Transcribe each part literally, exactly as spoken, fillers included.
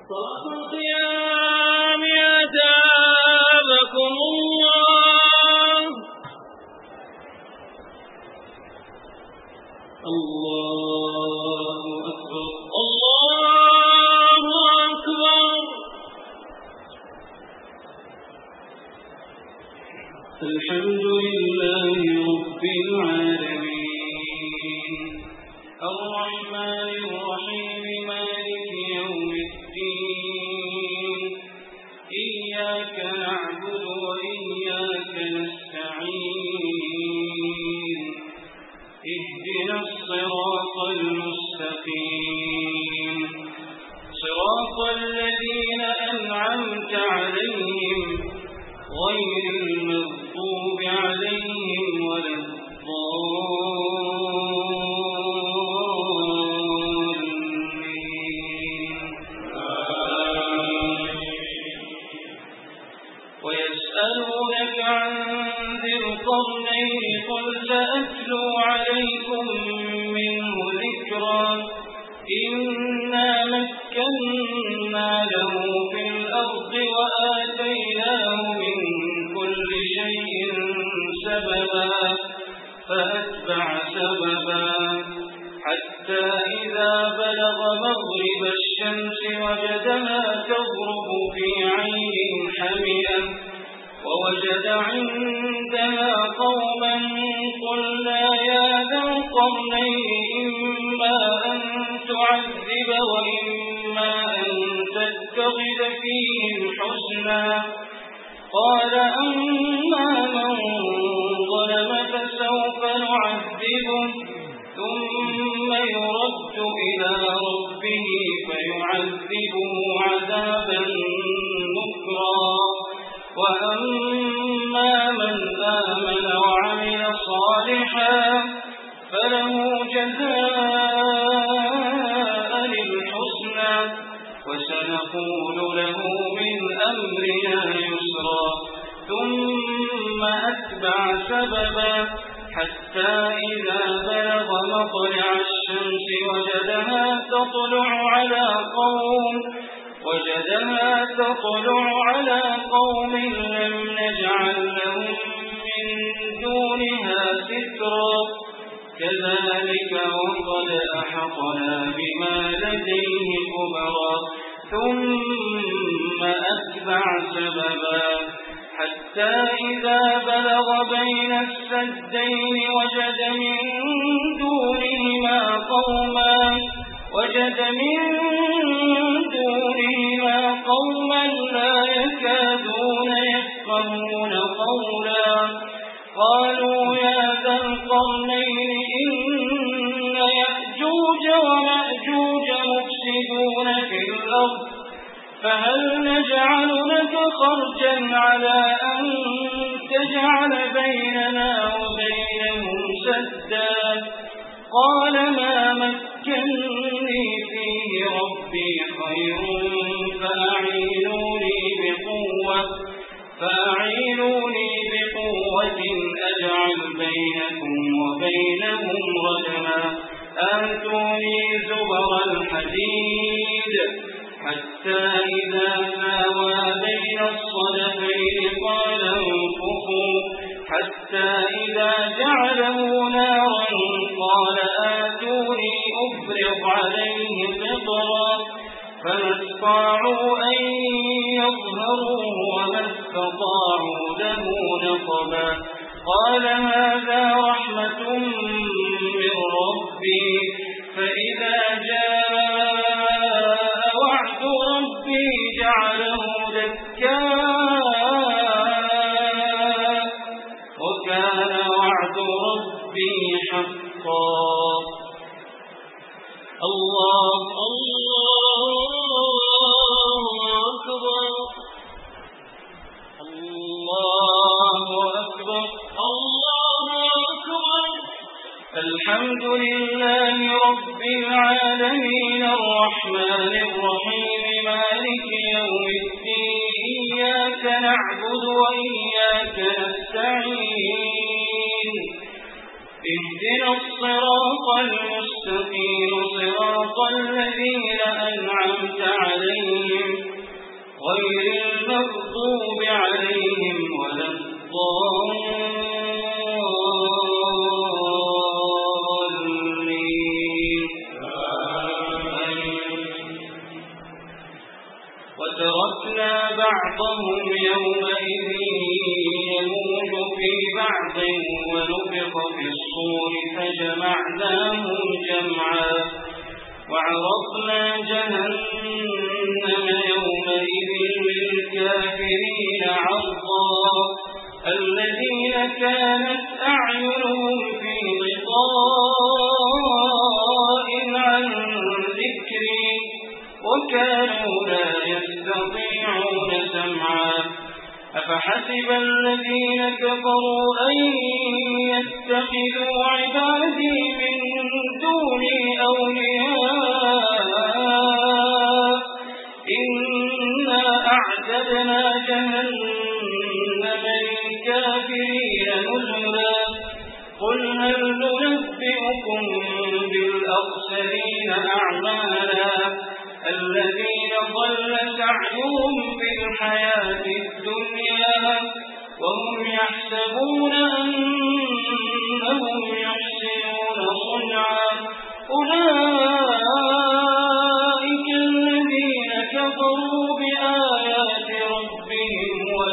صلاة القيام أثابكم الله. الله أكبر الله أكبر. الحمد لله رب العالمين الرحمن الرحيم مالك يوم الدين إياك نعبد وإياك نستعين اهدنا الصراط المستقيم صراط الذين أنعمت عليهم غير المغضوب عليهم ولا الضالين. ويسألونك عن ذي القرنين قل سأتلو عليكم منه ذكرا إنا مكنا له في الأرض وآتيناه من كل شيء سببا فأتبع سببا حتى إذا بلغ مغرب الشمس وجدها تغرب في عين حمئة ووجد عندها قوما قلنا يا ذا القرنين إما أن تعذب وإما أن تتخذ فيهم حسنا قال أما من ظلم فسوف نعذبه ثم يرد إلى ربه فيعذبه عذابا نكرا وأما من آمن وعمل صالحا فله جزاء الحسنى وسنقول له من أمرنا يسرا ثم أتبع سببا حتى إذا بلغ مطلع الشمس وجدها تطلع على قوم وجدها تطلع على قوم لم نجعل لهم من دونها سترا كذلك وقد أحطنا بما لديه خبرا ثم أتبع سببا حتى إذا بلغ بين السدين وجد من دونهما قوما وجد من دونهما قوما لا يكادون يفقهون قولا قالوا يا ذا القرنين إن يأجوج ومأجوج مفسدون في الأرض فهل نجعل لك خرجا على أن تجعل بيننا وبينهم سدا قال ما مكنني فيه ربي خير فأعينوني بقوة فأعينوني بقوة أجعل بينكم وبينهم رجما آتوني زبر الحديد حتى إذا ساوى بين الصدفين قال انفخوا حتى إذا جعله نارا قال آتوني أفرغ عليه قطرا فما استطاعوا أن يظهروه وما استطاعوا له نقبا قال هذا رحمة من ربي فإذا جاء وعد ربي جعله دكا وكان وعد ربي حقا. الله الله أكبر الله أكبر الله أكبر. الحمد لله رب العالمين الرحمن الرحيم مالك يوم الدين إياك نعبد وإياك نستعين اهدنا الصراط المستقيم صراط الذين أنعمت عليهم غير المغضوب عليهم ولا الضالين. وتركنا بعضهم يومئذ يموج في بعض ونفخ في الصور فجمعناهم جمعا وعرضنا جهنم يومئذ للكافرين عرضا الذين كانت أعينهم في غطاء عن ذكري وكانوا لا يستطيعون سمعا أفحسب الذين كفروا أن يتخذوا عبادي من دوني أولياء إنا أعتدنا جهنم للكافرين نزلا قل هل ننبئكم بالأخسرين أعمالا الذين ضل سعيهم في الحياة الدنيا وهم يحسبون أنهم يحسنون صنعا أولئك الذين كفروا بآيات ربهم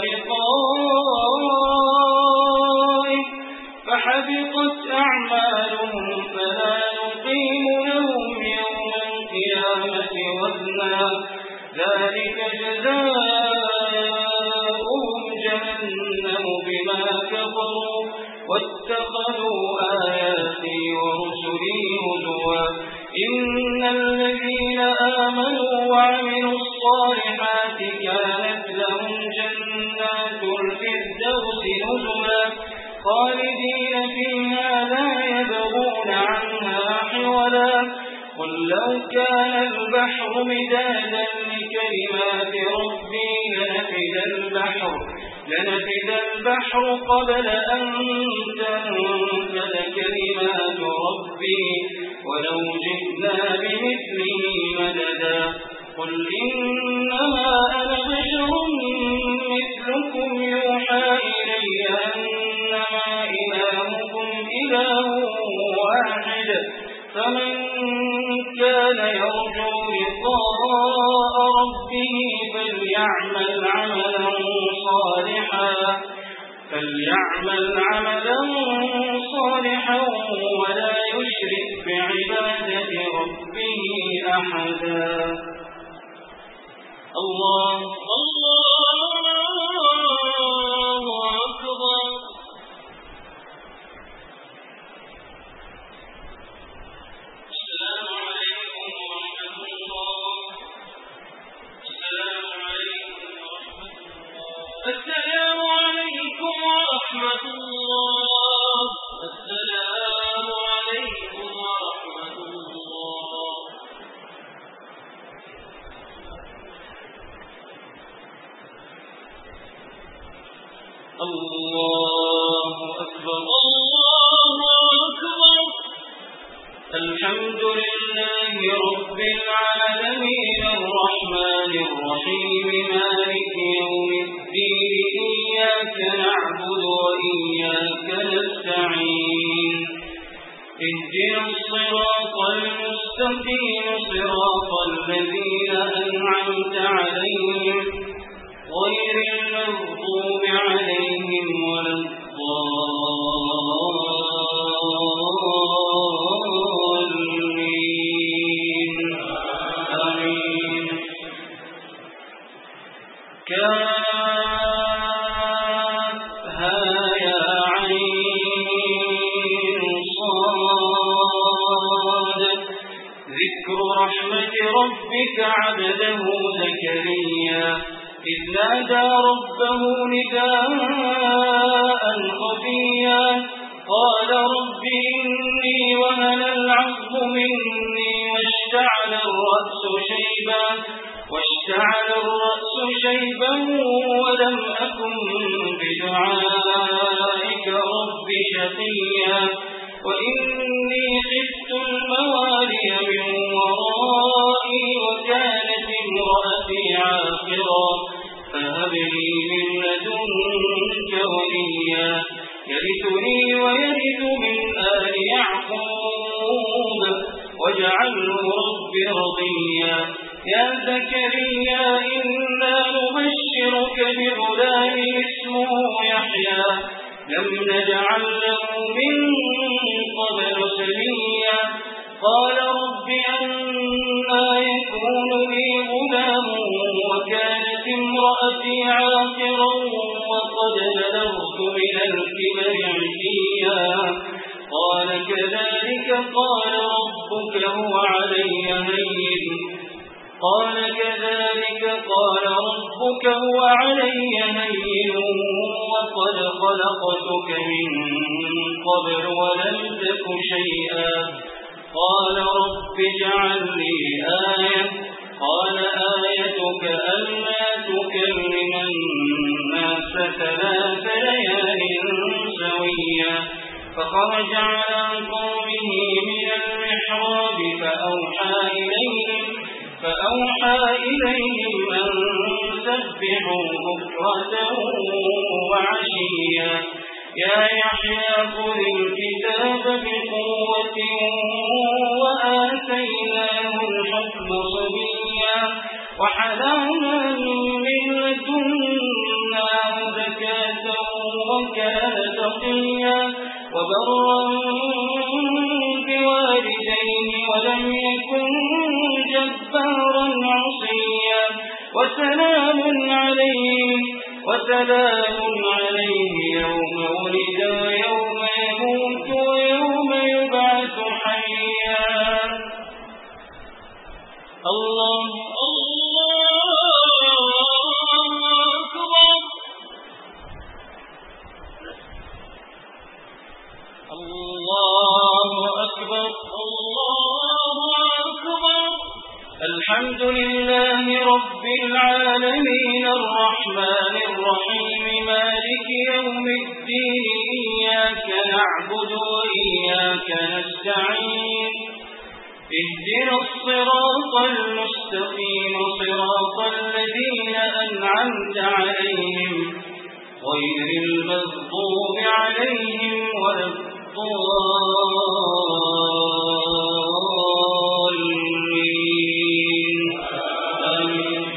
ولقائه فحبطت أعمالهم فلا نقيم لهم يوم القيامة وزنا ذلك جزاؤهم جهنم بما كفروا واتخذوا آياتي ورسلي هزوا إن الذين آمنوا وعملوا الصالحات كانت لهم جنات الفردوس نزلا خالدين فيها لا يبغون عنها حولا قل لو كان البحر مدادا لكلمات ربي لنفد البحر لنفد البحر قبل أن تنفد كلمات ربي ولو جئنا بمثله مددا قل إنما أنا بشر مثلكم يوحى إلي أنما إلهكم إله واحد فمن كان يرجو لقاء ربه فليعمل عملا صالحا فليعمل عملا صالحا ولا يشرك بعبادة ربه أحدا. الله الله أكبر. السلام عليكم ورحمة الله. السلام عليكم ورحمة الله. الله أكبر الله أكبر. الحمد لله رب العالمين الرحمن الرحيم مالك يوم الدين إياك نعبد وإياك نستعين اهدنا الصراط المستقيم صراط الذين أنعمت عليهم غير المغضوب عليهم ولا الضالين آمين. كافها يا عين صاد ذكر رحمة ربك عبده زكريا إذ نادى ربه نداء خفيا قال رب إني وهن العظم مني واشتعل الرأس شيبا واشتعل الرأس شيبا ولم أكن بدعائك رب شقيا وإني خفت الموالي من ورائي وكانت امرأتي عاقرا عاقرا فهب لي من لدنك وليا يرثني ويرث من آل يعقوب واجعله رب رضيا يا زكريا إنا نبشرك بغلام اسمه يحيى لم نجعل له من قبل سميا قال رب أنى يكون لي غلام وكانت امرأتي عاقرا وقد بلغت من الكبر عتيا قال كذلك قال ربك هو علي هين قال كذلك قال ربك هو علي هين وقد خلقتك من قبل ولم تك شيئا قال رب اجعل لي آية قال آيتك ألا تكلم الناس ثلاث ليال سويا فخرج على قومه من المحراب فأوحى إليهم فأوحى إليهم أن سبحوا بكرة وعشيا يا يحيى خذ الكتاب بقوة وآتيناه الحكم صبيا وحنانا من لدنا وزكاة وكان تقيا وبرا بوالديه ولم يكن جبارا عصيا وسلام عليه وسلام عليه يوم ولد ويوم يموت ويوم يبعث حيا الله الله أكبر الله أكبر الله أكبر الحمد لله رب العالمين الرحمن الرحيم مالك يوم الدين إياك نعبد وإياك نستعين اهدنا الصراط المستقيم صراط الذين أنعمت عليهم غير المغضوب عليهم ولا الضالين آمين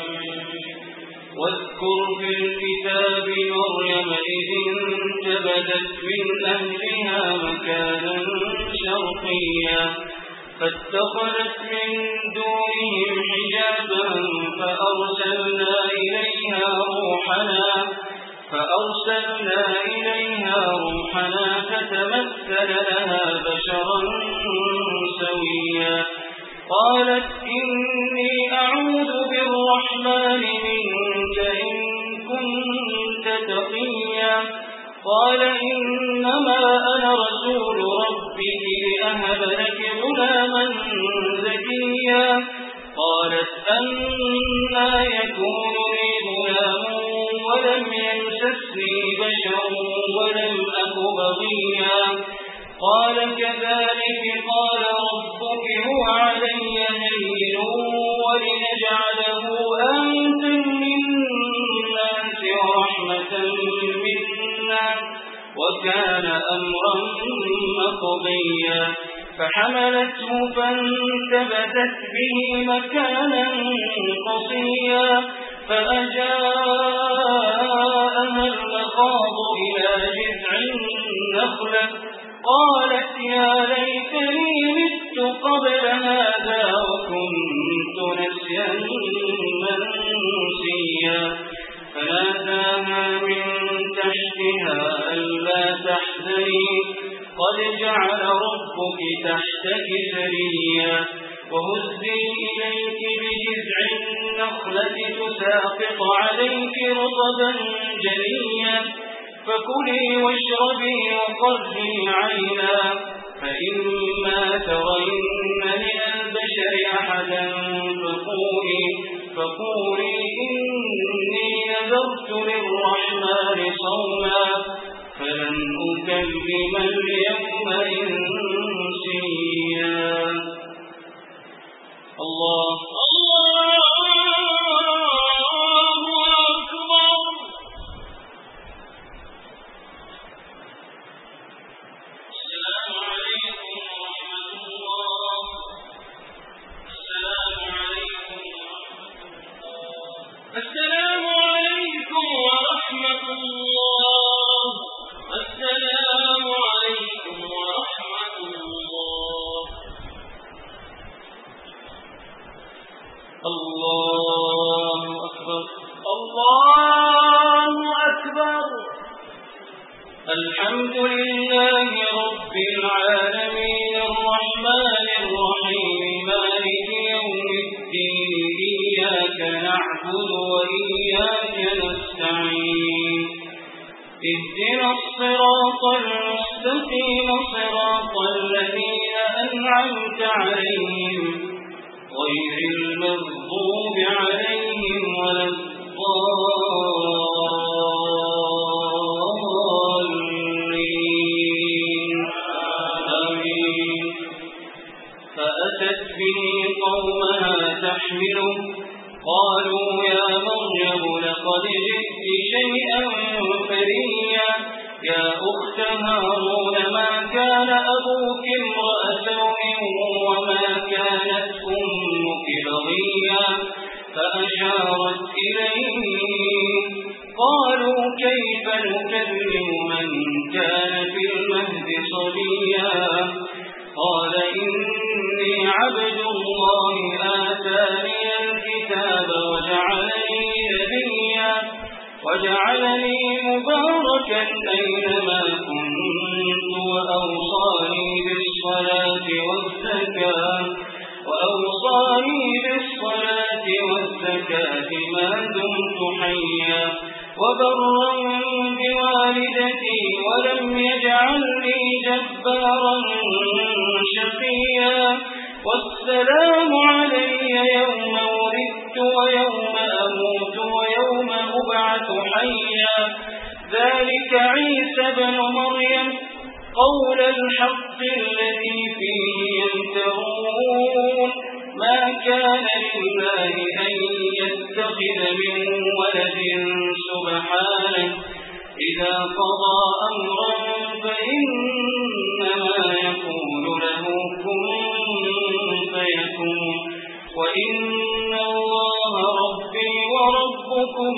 واذكر في الكتاب مريم إذ انتبذت من أهلها مكانا شرقيا فاتخذت من دونهم حجابا فأرسلنا إليها روحنا فأرسلنا إليها روحنا فتمثل لها بشرا سويا قالت إني أعوذ بالرحمن منك إن كنت تقيا قال إنما أنا رسول ربك لأهب لك غلاما زكيا قالت أنى يكون لي غلام ولم يمسسني بشر ولم أك بغيا قال كذلك قال ربك هو علي هين ولنجعله آية للناس ورحمة منا وكان أمرا مقضيا فحملته فانتبذت به مكانا قصيا فأجاءها المخاض إلى جذع النخلة قالت يا ليتني مت قبل هذا وكنت نسيا منسيا فناداها من تحتها ألا تحزني قد جعل ربك تحتك سريا وهزي إليك بجذع النخلة تساقط عليك رطبا جنيا فكلي واشربي وقري عينا فإما ترين من البشر أحدا فقولي, فقولي إني نذرت للرحمن صوما فلن أكلم اليوم إنسيا الله الله الله أكبر الله أكبر. الحمد لله رب العالمين الرحمن الرحيم مالك يوم الدين إياك نعبد وإياك نستعين اهدنا الصراط المستقيم صراط الذين أنعمت عليهم غير المغضوب عليهم ولا الضالين آمين. فأتت به قومها تحمله قالوا يا مريم لقد جئت شيئا فريا يا أخت هارون ما كان أبوك امرأ سوء وما كانت أمك بغيا فأشارت إليه قالوا كيف نكلم من كان في المهد صبيا قال إني عبد الله آتاني الكتاب وجعلني نبيا وجعلني مباركا أينما كنت وأوصاني بالصلاة والزكاة وأوصاني بالصلاة والزكاة ما دمت حيا وبرا بوالدتي ولم يجعلني جبارا شقيا والسلام علي يوم ولدت ويوم أموت ويوم أبعث حيا ذلك عيسى بن مريم قول الحق الذي فيه يمترون ما كان لله أن يتخذ من ولد سبحانه إذا قضى أمرا فإنما يقول له كن فيكون وإن الله ربي وربكم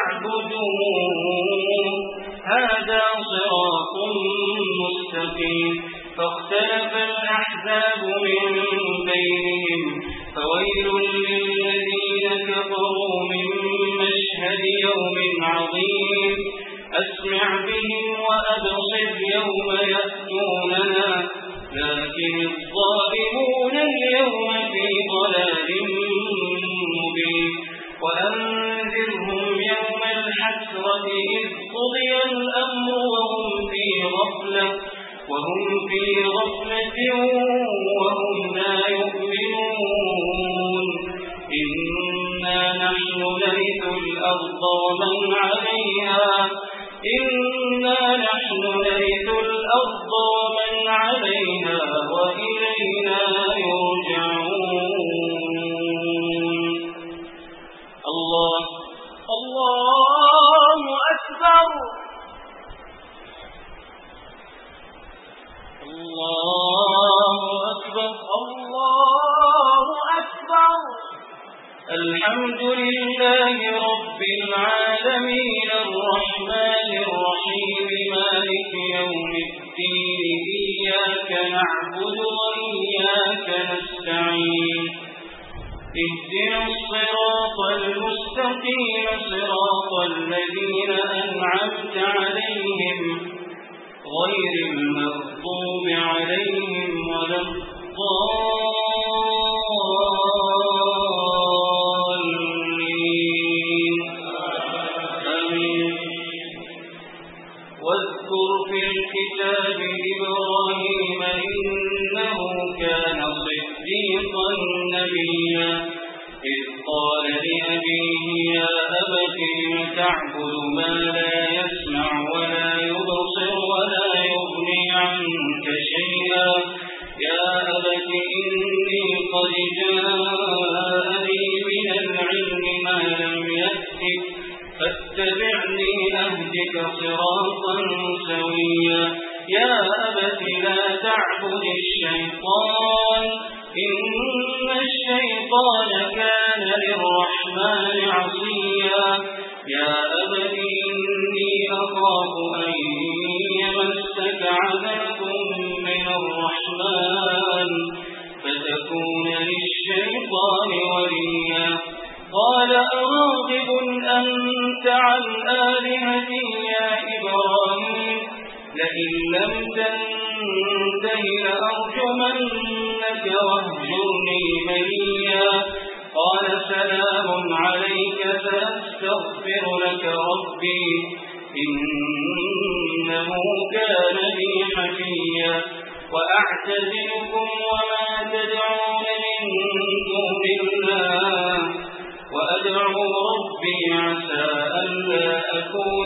فاعبدوه هذا صراط مستقيم. فاختلف الأحزاب من بينهم فويل للذين كفروا من مشهد يوم عظيم أسمع بهم وأبصر يوم يأتوننا لكن الظالمون اليوم في ضلال مبين. وأنذرهم يوم الحسرة إذ قضي الأمر وهم في غفلة وهم في غفلة وهم لا يؤمنون إنا نحن نرث الأرض ومن عليها إنا نحن نرث الأرض ومن عليها وإلينا يرجعون. الله الله أكبر الله أكبر الله أكبر. الحمد لله رب العالمين الرحمن الرحيم مالك يوم الدين إياك نعبد وإياك نستعين اهدنا الصراط المستقيم صراط الذين أنعمت عليهم غير المغضوب عليهم ولا الضالين آمين. واذكر في الكتاب إبراهيم إنه كان صديقا نبيا إذ قال لأبيه يا أبت لم تعبد ما لا يسمع ولا يبصر ولا يغني عنك شيئا يا أبت إني قد جاءني من العلم ما لم يأتك فاتبعني أهدك صراطا سويا يا أبت لا تعبد الشيطان إن الشيطان كان للرحمن عصيا يا أبت إني أخاف أن يمسك عذاب من الرحمن فتكون للشيطان وليا أراغب أنت عن آلهتي يا إبراهيم لئن لم تنته لأرجمنك واهجرني مليا قال سلام عليك سأستغفر لك ربي إنه كان بي حفيا وأعتزلكم وما تدعون من دون الله وأدعو ربي عسى ألا أكون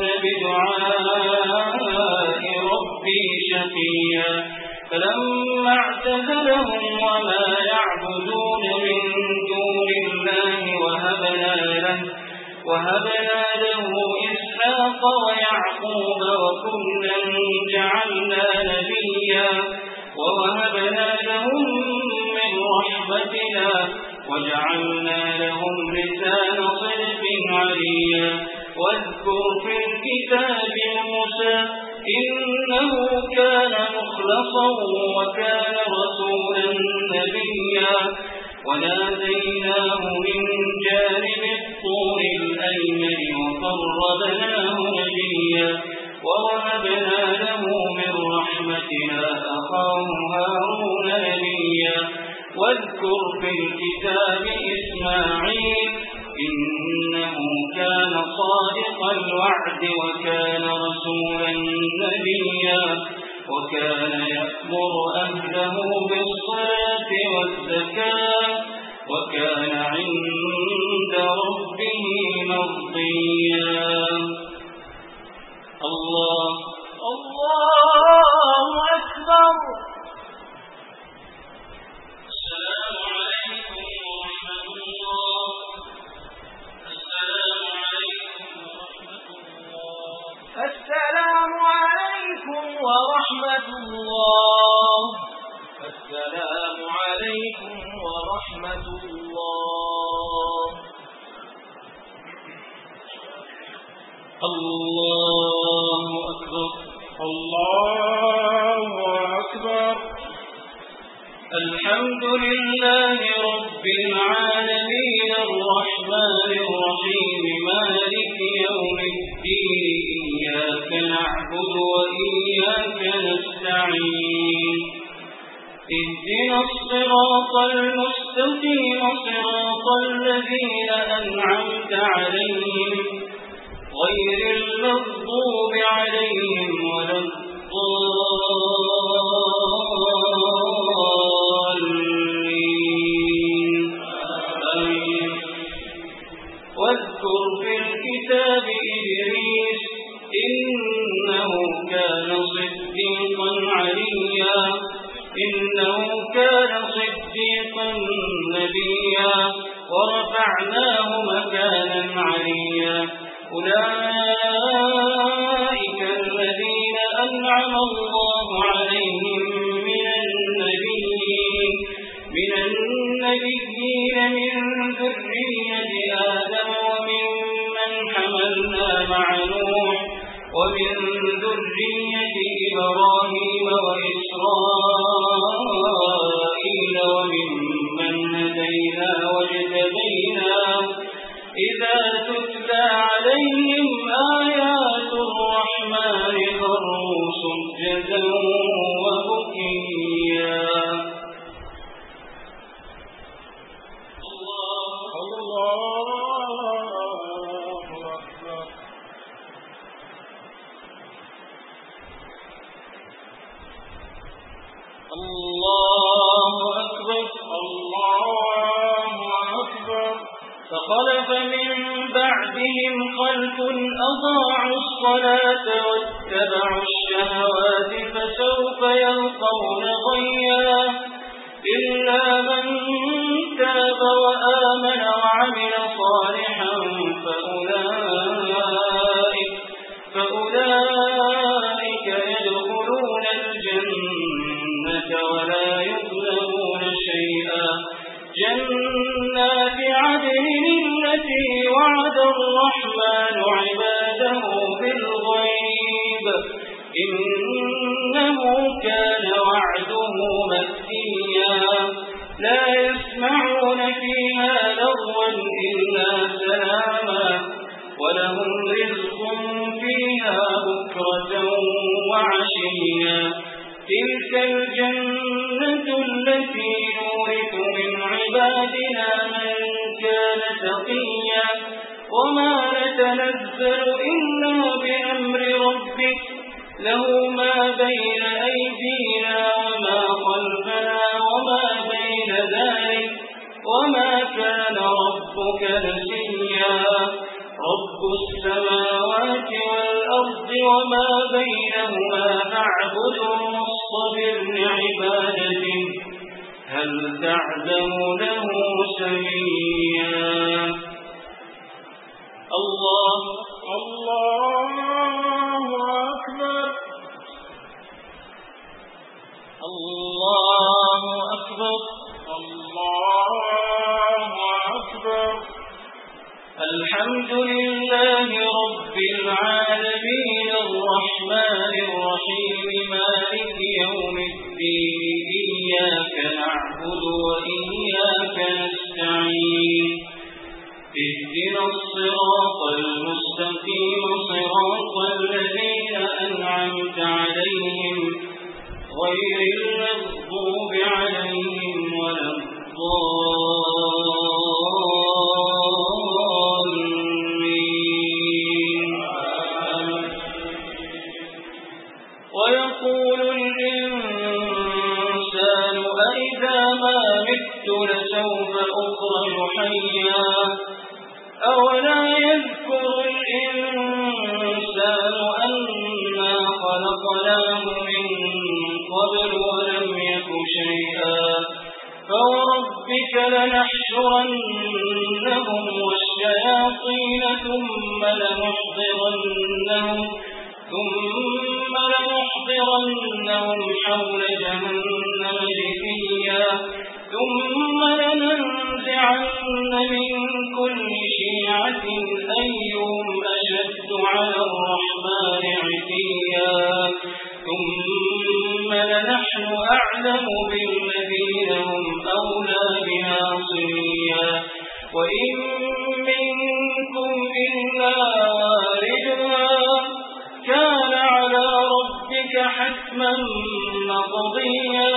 بدعاء ربي شقيا فلما اعتزلهم وما يعبدون من دون الله وهبنا له وهبنا له إسحاق ويعقوب وكلا جعلنا نبيا ووهبنا لهم من رحمتنا وجعلنا لهم لسان صدق عليا واذكر في الكتاب موسى إنه كان مخلصا وكان رسولا نبيا وناديناه من جانب الطور الأيمن وقربناه نجيا ووهبنا له من رحمتنا أخاه هارون نبيا واذكر في الكتاب إسماعيل إنه كان صادق الوعد وكان رسولا نبيا وكان يأمر أهله بالصلاة والزكاة وكان عند ربه مرضيا الله الله أكبر السلام عليكم ورحمة الله السلام عليكم ورحمة الله السلام عليكم ورحمة الله الله أكبر الله أكبر الحمد لله رب العالمين الرحمن الرحيم مالك يوم الدين إياك نعبد وإياك نستعين اهدنا الصراط المستقيم صراط الذين أنعمت عليهم غير المغضوب عليهم ولا الضالين آمين واذكر في الكتاب إدريس إنه كان صديقا عليا إنه كان صديقا نبيا ورفعناه مكانا عليا أولئك الذين أنعم الله عليهم من النبيين من النبيين من ذرية آدم وممن حملنا مع نوح ومن ذرية إبراهيم وإسرائيل وممن هدينا واجتبينا إذا تتلى عليهم آيات الرحمن خروا سجدا وبكيا الله أكبر الله أكبر الله أكبر فخلف من بعدهم خلف أضاعوا الصلاة واتبعوا الشهوات فسوف يلقون غيا إلا من تاب وآمن وعمل صالحا فأولئك, فأولئك يدخلون الجنة ولا يظلمون شيئا جنات عدن التي وعد الرحمن عباده بالغيب إنه كان وعده مأتيا لا يسمعون فيها لغوا إلا سلاما وما نتنزل إلا بأمر ربك له ما بين أيدينا وما خلفنا وما بين ذلك وما كان ربك نسيا رب السماوات والأرض وما بينهما نعبد واصطبر لعبادته هل تعلم له سميا الله الله أكبر الله أكبر الله أكبر الحمد لله رب العالمين الرحمن الرحيم مالك يوم الدين إياك نعبد وإياك نستعين اهدنا الصراط المستقيم صراط الذين أنعمت عليهم غير المغضوب عليهم ولا الضالين ويقول الإنسان أئذا ما مت لسوف أخرج حيا أولا يذكر الإنسان أنا خلقناه من قبل ولم يك شيئا فوربك لنحشرنهم والشياطين ثم لنحضرنهم ثم لنحضرنهم حول جهنم جثيا ثم لننزعن من كل شيعة أيهم أشد على الرحمن عتيا ثم لنحن أعلم بالذين هم أولى بها صليا وإن منكم إلا واردها كان على ربك حتما مقضيا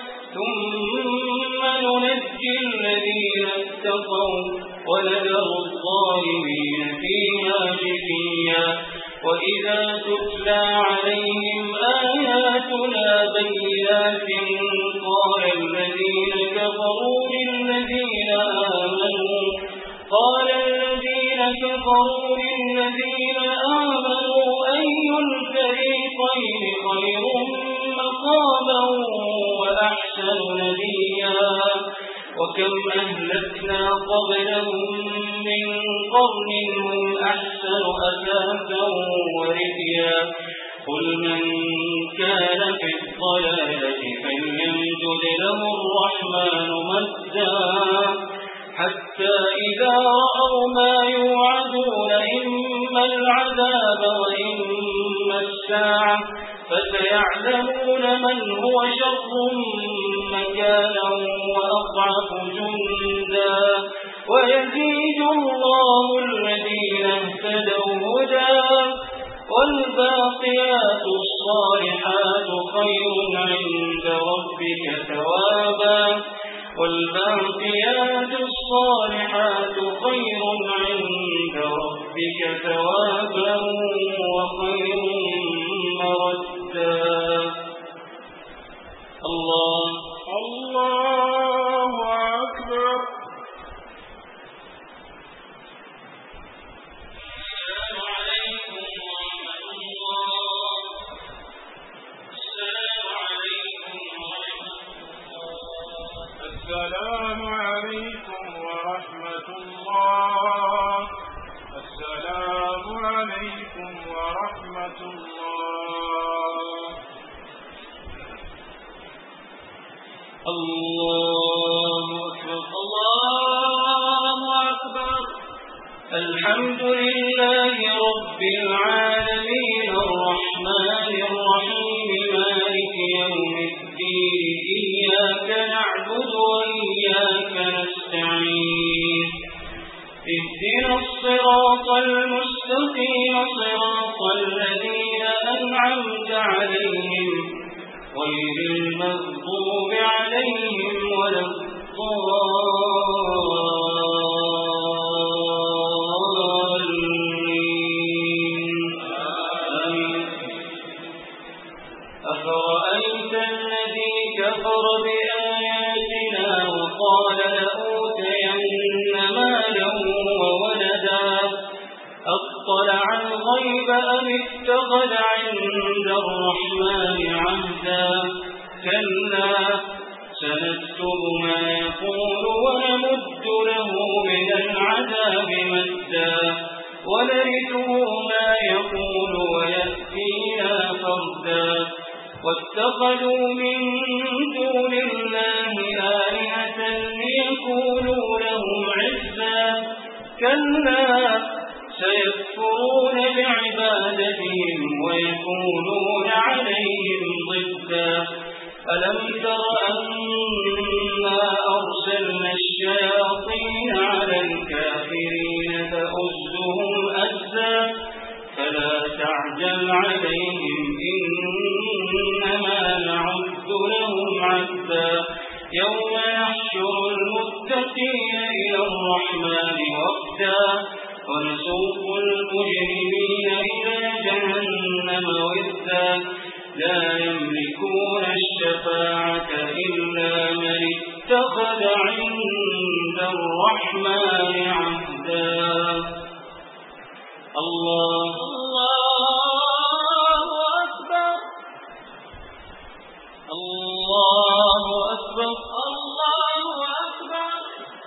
ثم ننجي الذين اتقوا ونذر الظالمين فيها جثيا وإذا تتلى عليهم آياتنا بينات قال الذين كفروا للذين آمنوا قال الذين كفروا للذين آمنوا أي الفريقين خير مقاما وأحسن نديا وكم أهلكنا قبلهم من قرن هم أحسن أثاثا ورئيا قل من كان في الضلالة فليمدد له الرحمن مدا حتى إذا رأوا ما يوعدون إما العذاب وإما الساعة فسيعلمون من هو شر مكانا وأضعف جندا ويزيد الله الذين اهتدوا هدى والباقيات الصالحات خير عند ربك ثوابا والباقيات الصالحات خير عند ربك ثوابا وخير مردا الله الله أكبر السلام عليكم ورحمة الله السلام عليكم ورحمة الله الله أكبر الله أكبر الحمد لله رب العالمين الرحمن الرحيم مالك يوم الدين إياك نعبد وإياك نستعين اهدنا الصراط المستقيم صراط الذين أنعمت عليهم غير المغضوب عليهم ولا الضالين أطلع الغيب أم اتخذ عند الرحمن عهدا كلا سنكتب ما يقول ونمد له من العذاب مدا ونرثه ما يقول ويأتينا فردا واتخذوا من دون الله آلهة ليكونوا لهم عزا كلا سيكفرون بعبادتهم ويكونون عليهم ضدا ألم تر أنا أرسلنا الشياطين على الكافرين فأزهم أزا فلا تعجل عليهم إنما نعد لهم عدا يوم يحشر المتقين إلى الرحمن وفدا ونسوق المجرمين إلى جهنم ودا لا يملكون الشفاعة إلا من اتخذ عند الرحمن عهدا الله الله أكبر الله أكبر الله أكبر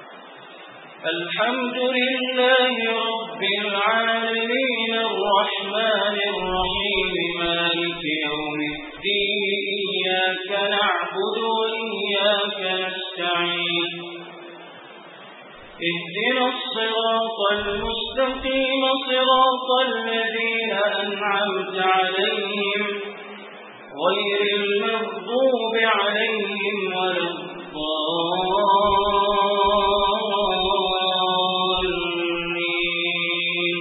الحمد لله رب العالمين الرحمن الرحيم مالك يوم الدين إياك نعبد وإياك نستعين اهدنا الصراط المستقيم صراط الذين أنعمت عليهم غير المغضوب عليهم ولا الضالين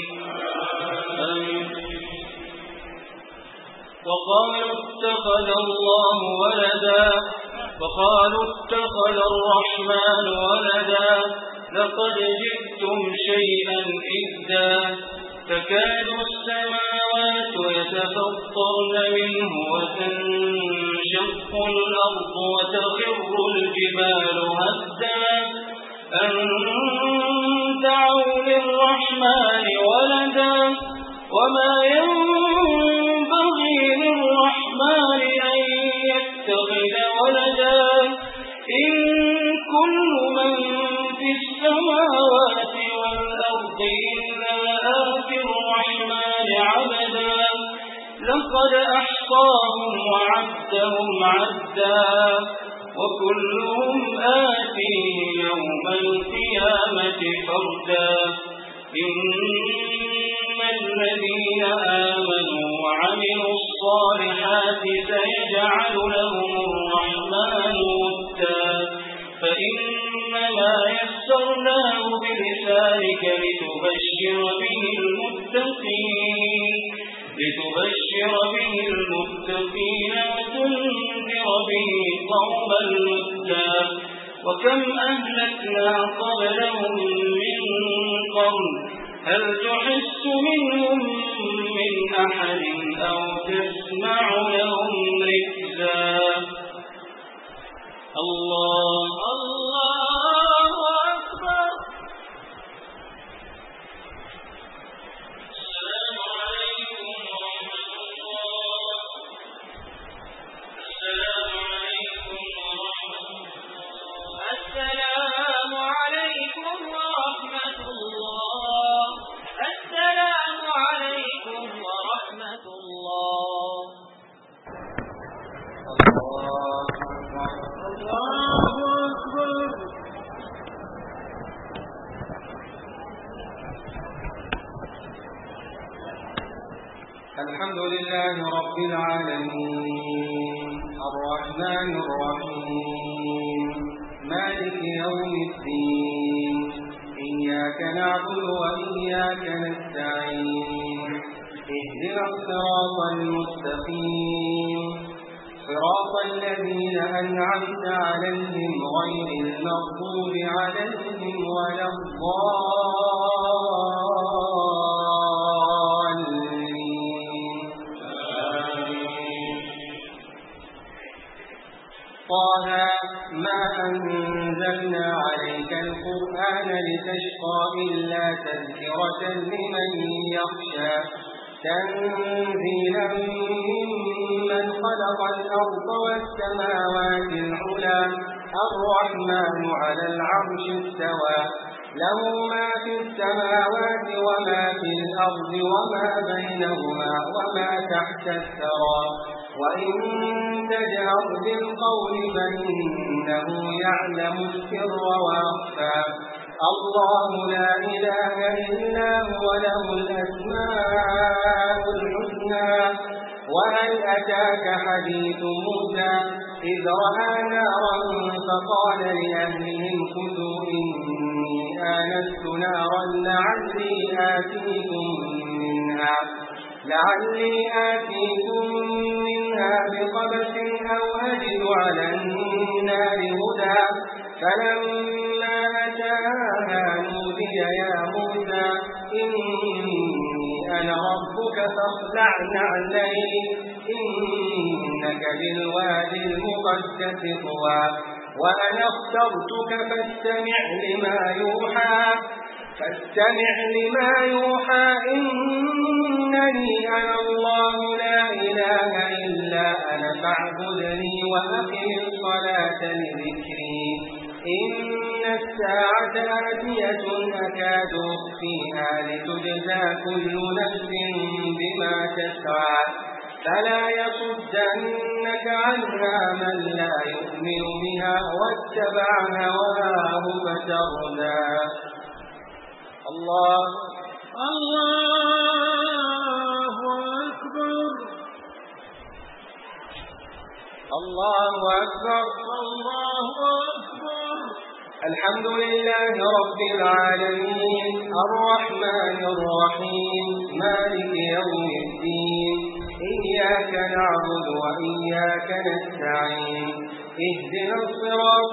وقالوا اتخذ الله ولدا وقالوا اتخذ الرحمن ولدا لقد جئتم شيئا إدا تكاد السماوات يتفطرن منه وتنشق الأرض وتخر الجبال هدا أن دعوا للرحمن ولدا وما ينبغي للرحمن أن يتخذ ولدا إن كل من في السماوات والأرض إلا آتي الرحمن عبدا لقد أحصاهم وعدهم عدا وكلهم آتيه يوم القيامة فردا إن الذين آمنوا وعملوا الصالحات سيجعل لهم الرحمن ودا فإنما يسرناه بلسانك لتبشر به المتقين لتبشر به المتقين وتنذر به قوما لدا وكم أهلكنا قبلهم من قرن هل تحس منهم من أحد أو تسمع لهم ركزا الله الله أكبر السلام عليكم ورحمة الله السلام عليكم ورحمة الله السلام عليكم ورحمة الله السلام عليكم ورحمة الله الله أكبر الحمد لله رب العالمين الرحمن الرحيم مالك يوم الدين إياك نعبد وإياك نستعين اهدنا الصراط المستقيم صراط الذين أنعمت عليهم غير المغضوب عليهم ولا الضالين طه ما أنزلنا عليك القرآن لتشقى إلا تذكرة تبصرة لمن يخشى تنزيلا ممن خلق الأرض والسماوات العلى الرحمن على العرش استوى له ما في السماوات وما في الأرض وما بينهما وما تحت الثرى وإن تجهر بالقول فإنه يعلم السر وأخفى الله لا إله إلا هو له الأسماء الحسنى وهل أتاك حديث موسى إذ رأى نارا فقال لأهلهم كثوا إني آنست نارا لعلي آتيكم منها لعلي آتيكم منها بقبس أو أجد على النار هدى فلما أتاها نودي يا موسى إني أنا ربك فاخلع نعليك إنك بالوادي المقدس طوى وأنا اخترتك فاستمع لما يوحى فاستمع لما يوحى إنني أنا الله لا إله إلا أنا فاعبدني وأقم الصلاة لذكري إن الساعة آتية أكاد أخفيها لتجزى كل نفس بما تسعى فلا يصدنك عنها من لا يؤمن بها واتبع هواه فتردى الله الله أكبر الله أكبر الله أكبر الحمد لله رب العالمين الرحمن الرحيم مالك يوم الدين إياك نعبد وإياك نستعين اهدنا الصراط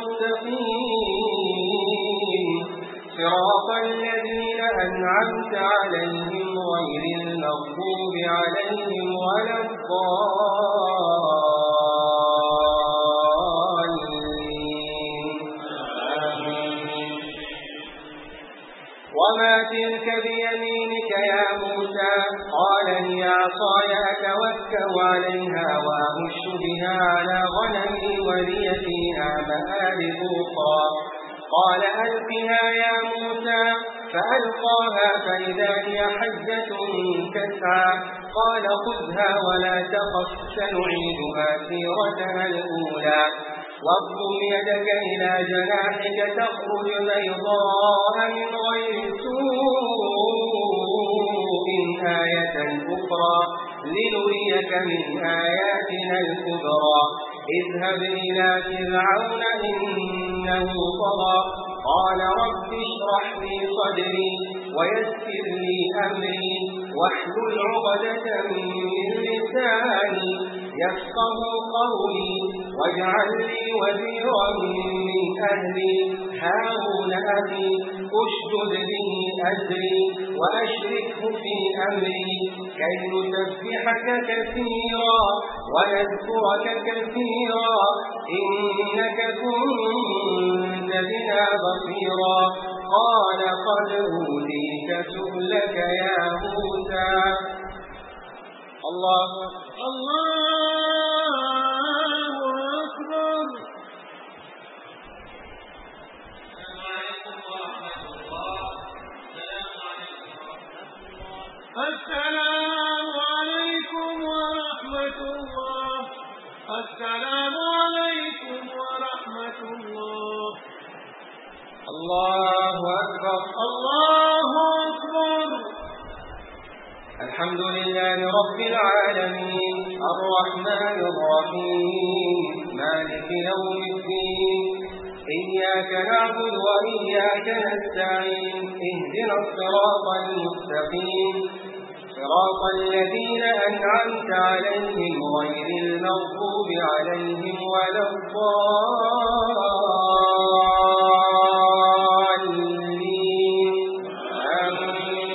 المستقيم صراط الذين أنعمت عليهم غير المغضوب عليهم ولا الضالين وما تلك بيمينك يا موسى قال هي عصاي أتوكل عليها وأهش بها على غنمي ولي فيها مآرب أخرى قال ألقها يا موسى فألقاها فإذا هي حية تسعى قال خذها ولا تخف سنعيدها سيرتها الأولى واضم يدك إلى جناحك تخرج بيضاء من غير سوء آية أخرى لنريك من آياتنا الكبرى اذهب إلى فرعون إنه طغى قال رب اشرح لي صدري ويسر لي أمري واحلل عقدة من لساني يفقه قولي واجعل لي وزيرا من أهلي هارون أخي أشدد به أزري وأشركه في أمري كي نسبحك كثيرا ونذكرك كثيرا إنك كنت بنا بصيرا قال قد أوتيت سؤلك يا موسى الله الله أكبر السلام عليكم ورحمة الله السلام عليكم ورحمة الله الله أكبر الله أكبر الحمد لله رب العالمين الرحمن الرحيم مالك يوم الدين إياك نعبد وإياك نستعين اهدنا الصراط المستقيم صراط الذين أنعمت عليهم غير المغضوب عليهم ولا الضالين آمين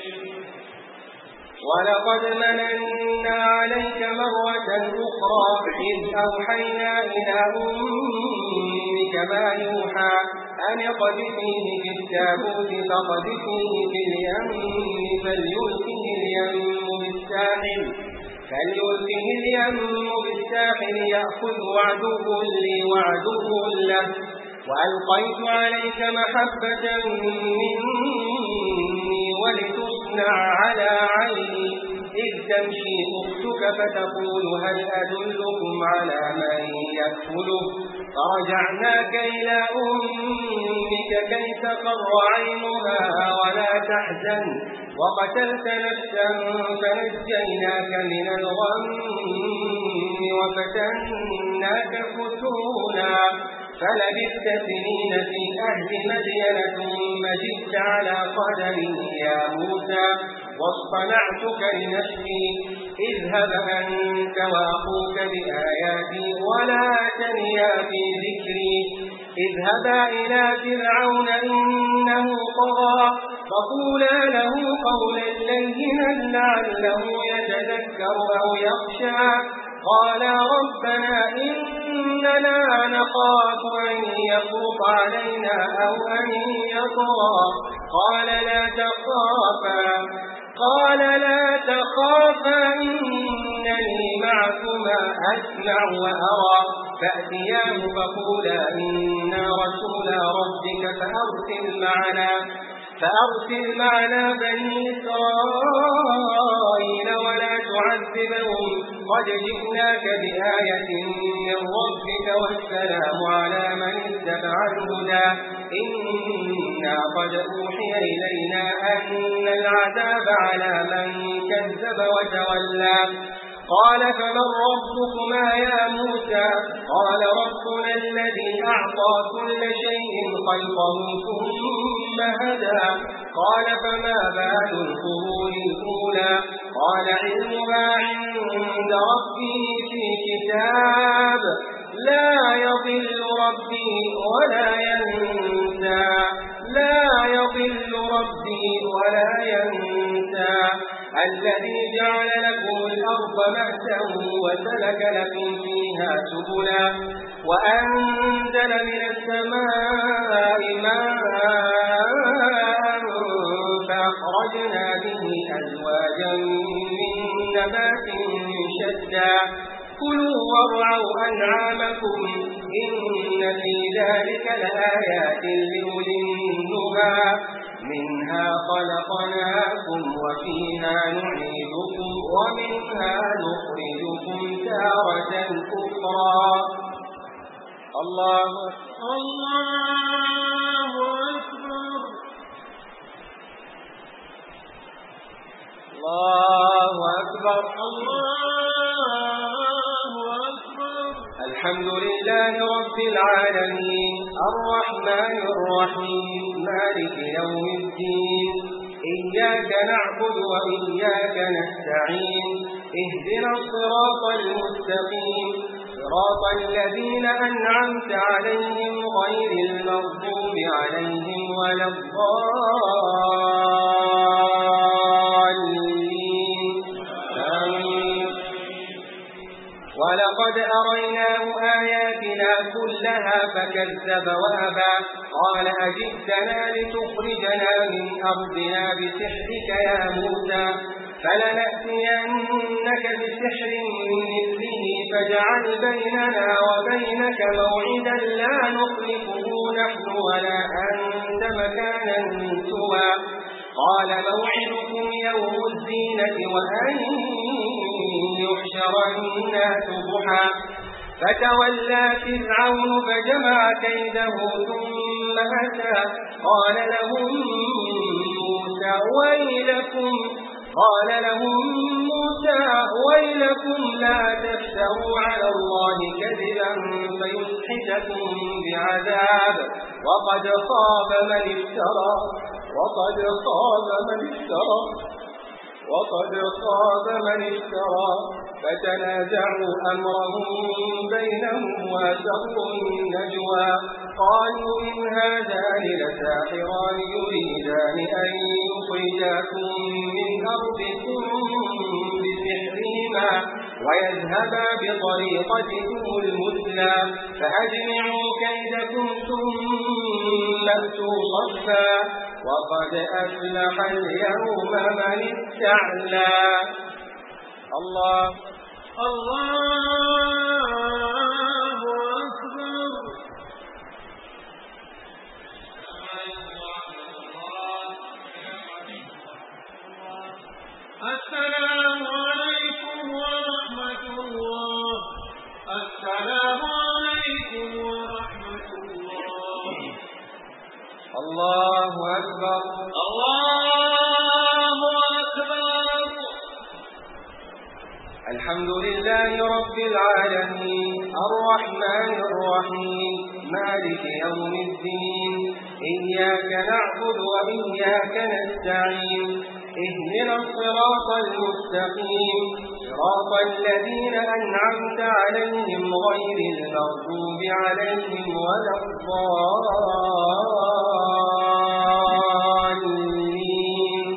ولقد مننا عليك مرة أخرى إذ أوحينا إلى أمك ما يوحى أن اقذفيه في التابوت فاقذفيه في اليم فليلقه اليم بالساحل فليلقه اليم بالساحل يأخذ عدو لي وعدو له وألقيت عليك محبة مني ولتصنع على عيني إذ تمشي أختك فتقول هل أدلكم على من يكفله فرجعناك إلى أمك كي تقر عينها ولا تحزن وقتلت نفسا فنجيناك من الغم وفتناك فتونا فلبثت سنين في أهل مدين ثم جئت على قدري يا موسى واصطنعتك لنفسي اذهب أنت وأخوك بآياتي ولا تنيا في ذكري اذهبا إلى فرعون إنه طغى فقولا له قولا لينا لعله يتذكر أو يخشى قالا ربنا إننا نخاف أن يفرط علينا أو أن يطغى قال لا تخافا قال لا تخافا إنني معكما أسمع وأرى فأتياه فقولا إنا رسولا ربك فأرسل معنا فأرسل معنا بني إسرائيل ولا تعذبهم قد جئناك بآية من ربك والسلام على من اتبع الهدى إنا قد أوحي إلينا أن العذاب على من كذب وتولى قال فمن ربكما يا موسى قال ربنا الذي أعطى كل شيء خلقه ثم هدى قال فما بال القرون الأولى قال علمها عند ربي في كتاب لا يضل ربي ولا ينسى لا يضل ربي ولا ينسى الذي جعل لكم الأرض مهدا وسلك لكم فيها سبلا وأنزل من السماء ماء فأخرجنا به أزواجا من نبات شتى كلوا وارعوا أنعامكم إن في ذلك لآيات لأولي النهى منها خلقناكم وفيها نعيدكم ومنها نخرجكم تارة أخرى الله الله أكبر الله أكبر الله أكبر الحمد لله رب العالمين الرحمن الرحيم مالك يوم الدين إياك نعبد وإياك نستعين اهدنا الصراط المستقيم صراط الذين أنعمت عليهم غير المغضوب عليهم ولا الضالين آمين ولقد أريناه آياتنا كلها فكذب وأبى قال أجئتنا لتخرجنا من أرضنا بسحرك يا موسى فلنأتينك بسحر مثله فاجعل بيننا وبينك موعدا لا نخلفه نحن ولا أنت مكانا سوى قال موعدكم يوم الزينة وأن يحشر الناس ضحى فتولى فرعون فجمع كيده ثم أتى قال لهم موسى ويلكم قال لهم موسى ويلكم لا تفتروا على الله كذبا فيسحتكم بعذاب وقد خاب من افترى وقد خاب من افترى وقد خاب من افترى فتنازعوا أمرهم بينهم وأسروا النجوى قالوا إن هذان لساحران يريدان أن يخرجاكم من أرضكم بسحرهما ويذهبا بطريقتكم المثلى فأجمعوا كيدكم ثم أتوا صفا وقد أفلح اليوم من استعلى. الله الله أكبر. السلام عليكم ورحمة الله. السلام عليكم ورحمة الله. الله أكبر. الله أكبر. الحمد لله رب العالمين الرحمن الرحيم مالك يوم الدين إياك نعبد وإياك نستعين اهدنا الصراط المستقيم صراط الذين أنعمت عليهم غير المغضوب عليهم ولا الضالين.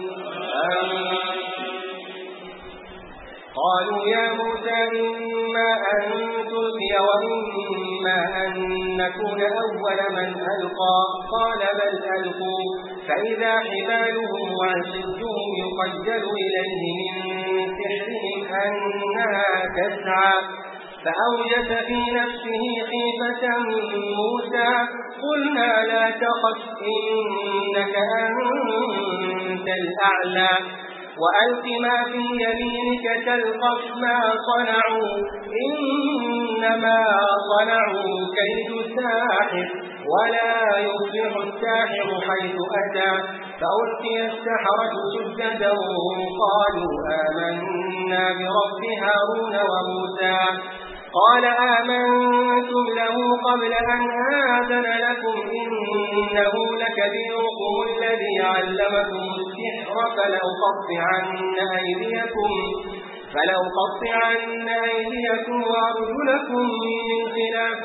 قالوا يا موسى إما أن تلقي وإما أن نكون أول من ألقى قال بل ألقوا فإذا حبالهم وعصيهم يخيل إليه من سحرهم أنها تسعى فأوجس في نفسه خيفة موسى قلنا لا تخف إنك أنت الأعلى وألق ما في يمينك تلقف ما صنعوا إنما صنعوا كيد ساحر ولا يفلح الساحر حيث أتى فألقي السحرة سجدا قالوا آمنا برب هارون وموسى قال آمنتم له قبل أن آذن لكم إنه لكبيركم الذي علمكم السحر فلأقطعن أيديكم فلأقطعن أيديكم وأرجلكم من خلاف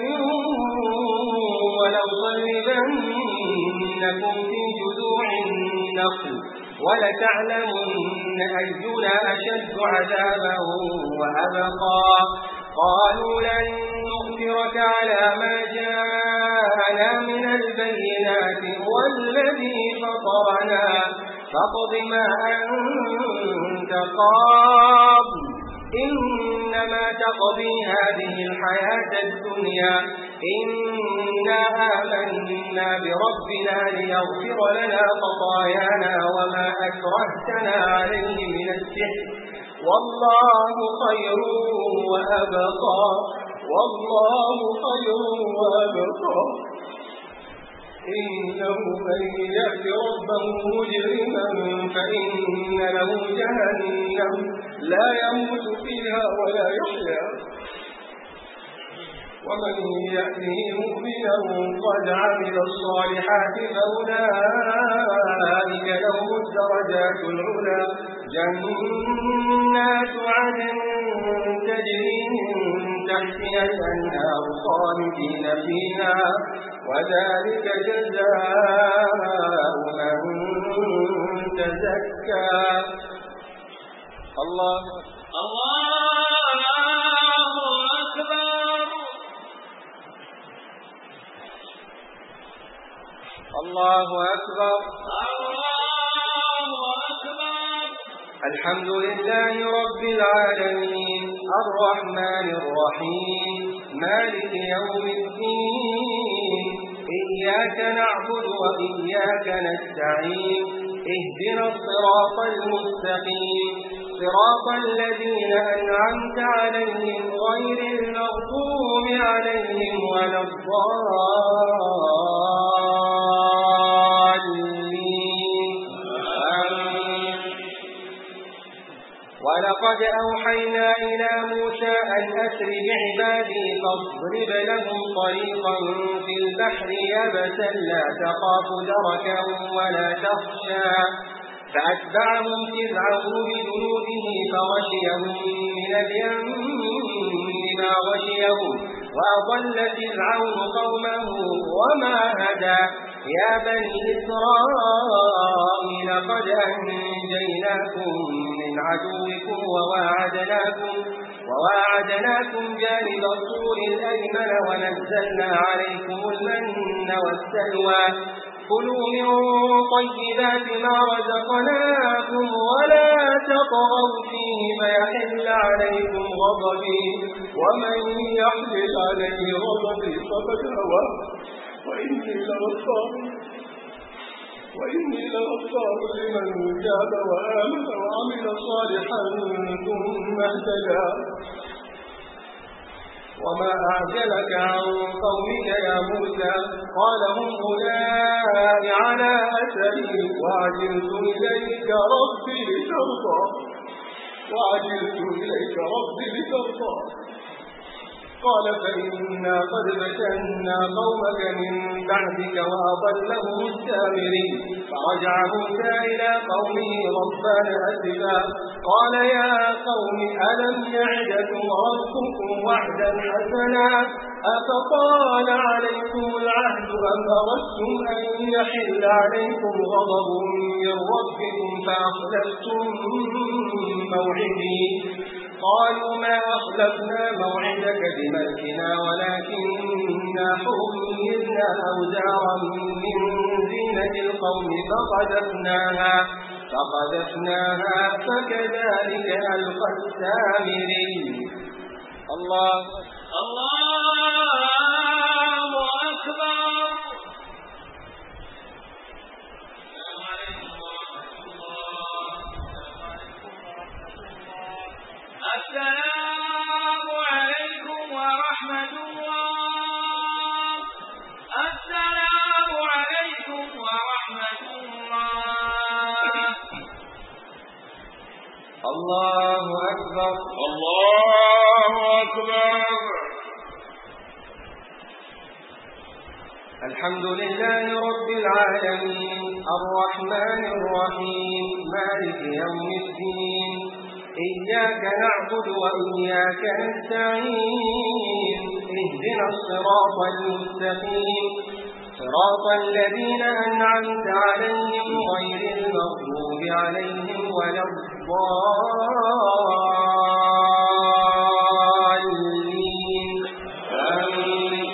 ولأصلبنكم في جذوع النخل ولتعلمن أينا أشد عذابا وأبقى قالوا لن نؤثرك على ما جاءنا من البينات والذي فطرنا فاقض ما أنت قاض إنما تقضي هذه الحياة الدنيا إنا آمنا بربنا ليغفر لنا خطايانا وما أكرهتنا عليه من السحر والله خير وأبقى والله خير وأبقى إنه من يأت ربه مجرما فإن له جهنم لا يموت فيها ولا يحيا ومن يأته مؤمنا قد عمل الصالحات فأولئك لهم الدرجات العلى جنات عدن تجري من تحتها الأنهار خالدين فيها وذلك جزاء من تزكى. الله الله أكبر. الله أكبر. الله أكبر. الحمد لله رب العالمين الرحمن الرحيم مالك يوم الدين إياك نعبد وإياك نستعين اهدنا الصراط المستقيم صراط الذين أنعمت عليهم غير المغضوب عليهم ولا الضالين. ولقد أوحينا إلى موسى أن أسر بعبادي فاضرب لهم طريقا في البحر يبسا لا تخاف دركا ولا تخشى فأتبعهم فرعون بجنوده فغشيهم من اليم ما غشيهم وأضل فرعون قومه وما هدى يا بني إسرائيل قد أنجيناكم من عدوكم وواعدناكم, وواعدناكم جانب الطور الأيمن ونزلنا عليكم المن والسلوى كلوا من طيبات ما رزقناكم ولا تطغوا فيه فيحل عليكم غضبي ومن يحلل عليه غضبي فقد هوى وإني لغفار وإني لغفار لمن تاب وآمن وعمل صالحا ثم اهتدى وما أعجلك عن قومك يا موسى قال هم أولئك على أثري وعجلت إليك ربي لترضى وعجلت إليك ربي لترضى قال فإنا قد فتنا قومك من بعدك وأضلهم السامرين فرجع موسى إلى قومه غضبان أسفا قال يا قوم ألم يعدكم ربكم وعدا حسنا أفطال عليكم العهد أم أردتم أن يحل عليكم غضب من ربكم فأخلفتم موعدي قالوا ما أخلفنا موعدك بملكنا ولكننا حملنا أوزارا من زينة القوم فقذفناها فقذفناها فكذلك ألقى السامري الله الله أكبر. السلام عليكم ورحمة الله. السلام عليكم ورحمة الله. الله أكبر. الله أكبر. الحمد لله رب العالمين الرحمن الرحيم مالك يوم الدين إياك نعبد وإياك نستعين اهدنا الصراط المستقيم صراط الذين أنعمت عليهم غير المغضوب عليهم ولا الضالين آمين.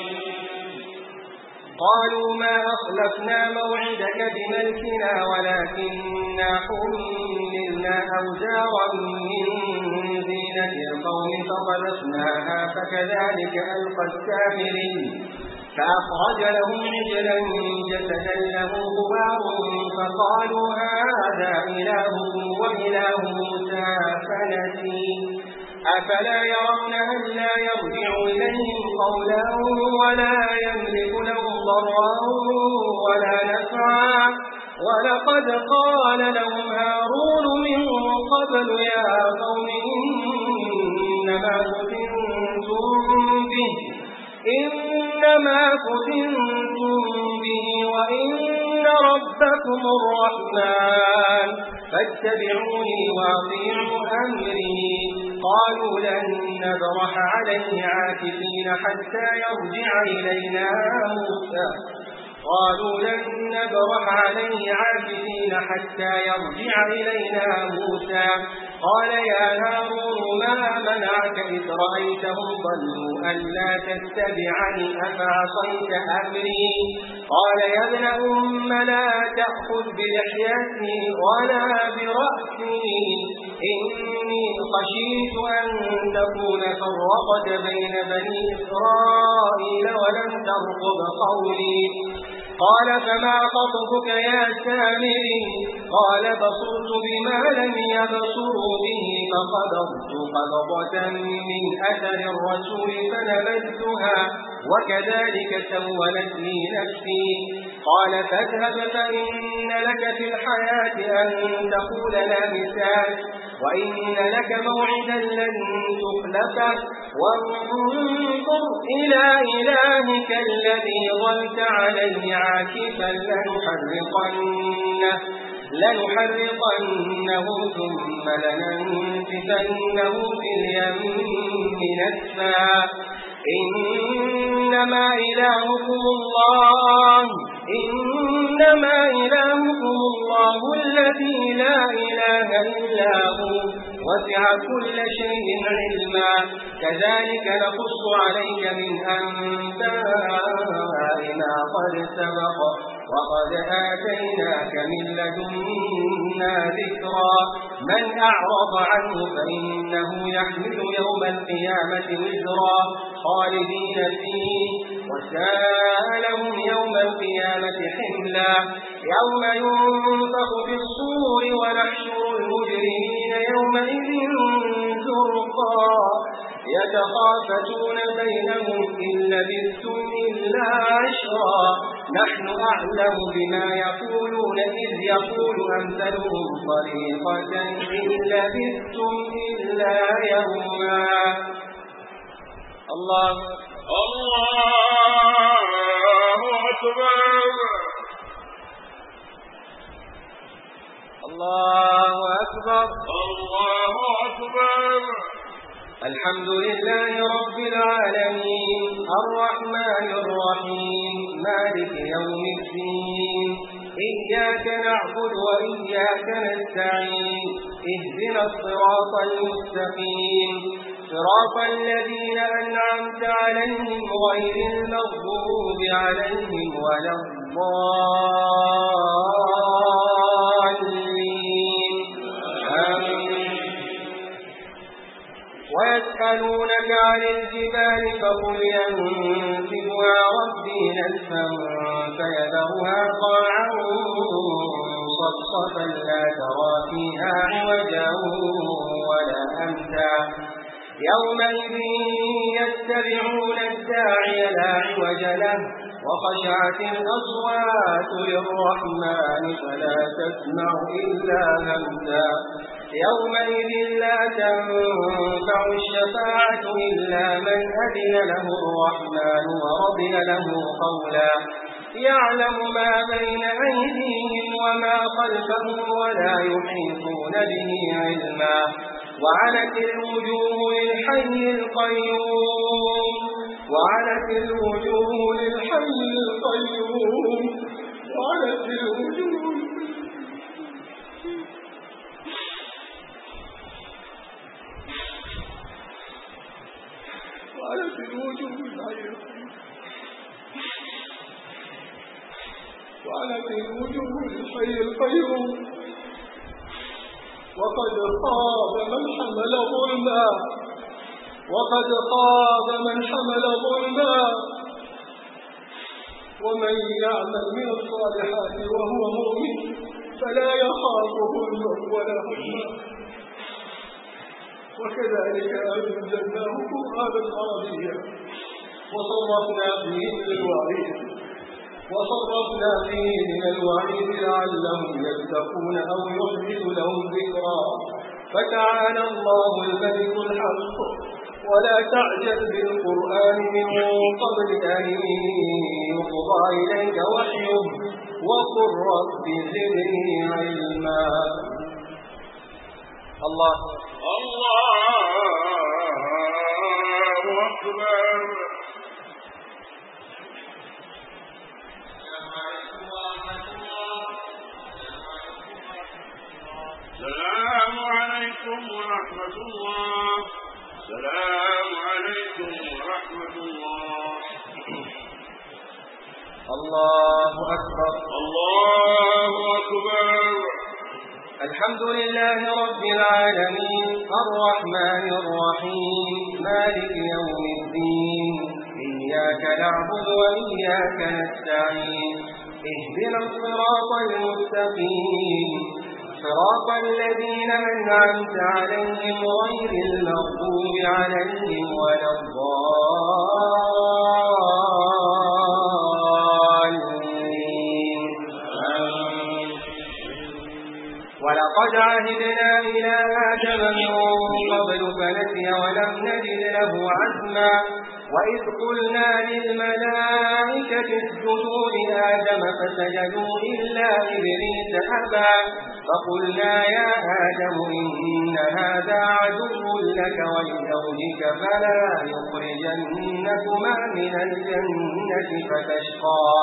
قالوا ما أخلفنا موعدك بملكنا ولكننا حملنا أوزارا من زينة القوم فقذفناها فكذلك ألقى السامري فأخرج لهم عجلا جسدا له خوار فقالوا هذا إلهكم وإله موسى فنسي أفلا يرون ألا يرجع إليهم قولا ولا يملك لهم ضرا ولا نفعا ولقد قال لهم هارون من قبل يا قوم إنما فتنتم به إنما فتنتم به وإن ربكم الرحمن فاتبعوني وأطيعوا أمري قالوا لن نبرح عليه عاكفين حتى يرجع إلينا موسى قالوا لن نبرح عليه عاكفين حتى يرجع إلينا موسى قال يا هارون ما منعك إذ رأيتهم ضلوا ألا تتبعني أفعصيت أمري قال يا ابن أم لا تأخذ بلحيتي ولا برأسي إني خشيت أن تكون فرقت بين بني إسرائيل ولم ترقب قولي قال فما خطبك يا سامري قال بصرت بما لم يبصروا به فقبضت قبضة من أثر الرسول فنبذتها وكذلك سولت لي نفسي قال فاذهب فإن لك في الحياة أن تقول لا مساس وإن لك موعدا لن تخلفه وانظر إلى إلهك الذي ظلت عليه عاكفا لنحرقنه لنحرقنه ثم لننفذنه في اليم نسفا إنما إلهكم الله إنما إلهكم الله الذي لا إله إلا هو وسع كل شيء علما كذلك نقص عليك من أنباء ما قد سبق وقد آتيناك من لدنا ذكرا من أعرض عنه فإنه يحمل يوم القيامة وزرا خالدين فيه وساء لهم يوم القيامة حملا يوم ينفخ في الصور ونحشر المجرمين يومئذ زرقا يتخافتون بينهم إن لبثتم إلا عشرا نحن أعلم بما يقولون إذ يقول أمثلهم طريقة إن لبثتم إلا يوما الله الله أكبر الله أكبر الله أكبر الحمد لله رب العالمين الرحمن الرحيم مالك يوم الدين إياك نعبد وإياك نستعين اهدنا الصراط المستقيم صراط الذين أنعمت عليهم غير المغضوب عليهم ولا الضالين آمين ويسألونك عن الجبال فقل ينسفها ربي نسفا فيذرها قاعا صفصفا لا ترى فيها عوجا ولا أمتا يومئذ يتبعون الداعي لا عوج له وخشعت الأصوات للرحمن فلا تسمع إلا همسا يومئذ لا تنفع الشفاعة إلا من أذن له الرحمن ورضي له قولا يعلم ما بين أيديهم وما خلفهم ولا يحيطون به علما وعنت الوجوه للحي القيوم وعنت الوجوه للحي القيوم وعنت الوجوه وعنت الوجوه للحي وعنت الوجوه للحي القيوم وقد خاب من حمل ظلما وقد خاب من حمل ظلما ومن يعمل من الصالحات وهو مؤمن فلا يخاف ظلما ولا حزنا وكذلك أنزلناه قرآنا عربيا وصرفنا فيه من الوعيد وصرفنا فيه من الوعيد لعلهم يتقون أو يحدث لهم ذكرا فتعالى الله الملك الحق ولا تعجل بالقرآن من قبل أن يقضى إليك وحيه وقل رب زدني علما الله الله أكبر السلام عليكم ورحمة الله السلام عليكم ورحمة الله الله أكبر الله أكبر الحمد لله رب العالمين الرحمن الرحيم مالك يوم الدين إياك نعبد وإياك نستعين اهدنا الصراط المستقيم صراط الذين أنعمت عليهم غير المغضوب عليهم ولا الضالين ولقد عهدنا إلى آدم من قبل فنسي ولم نجد له عزما وإذ قلنا للملائكة اسجدوا لآدم فسجدوا إلا إبليس أبى فقلنا يا آدم إن هذا عدو لك ولزوجك فلا يخرجنكما من الجنة فتشقى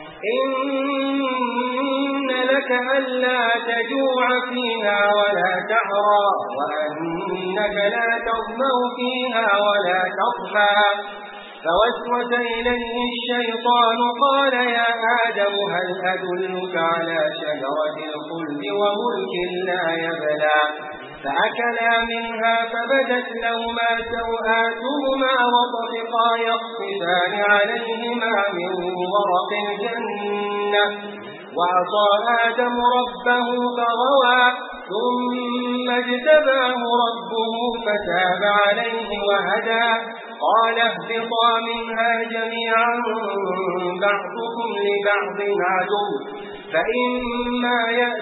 إن لك ألا تجوع فيها ولا دهرا وأنك لا تظمأ فيها ولا تضحى فوسوس إليه الشيطان قال يا آدم هل أدلك على شجرة الخلد وملك لا يبلى فأكلا منها فبدت لهما سوآتهما وطفقا يخصفان عليهما من ورق الجنة وعصى آدم ربه فغوى ثم اجتباه ربه فتاب عليه وهدى قال اهبطا منها جميعا بعضكم لبعض عدو فإما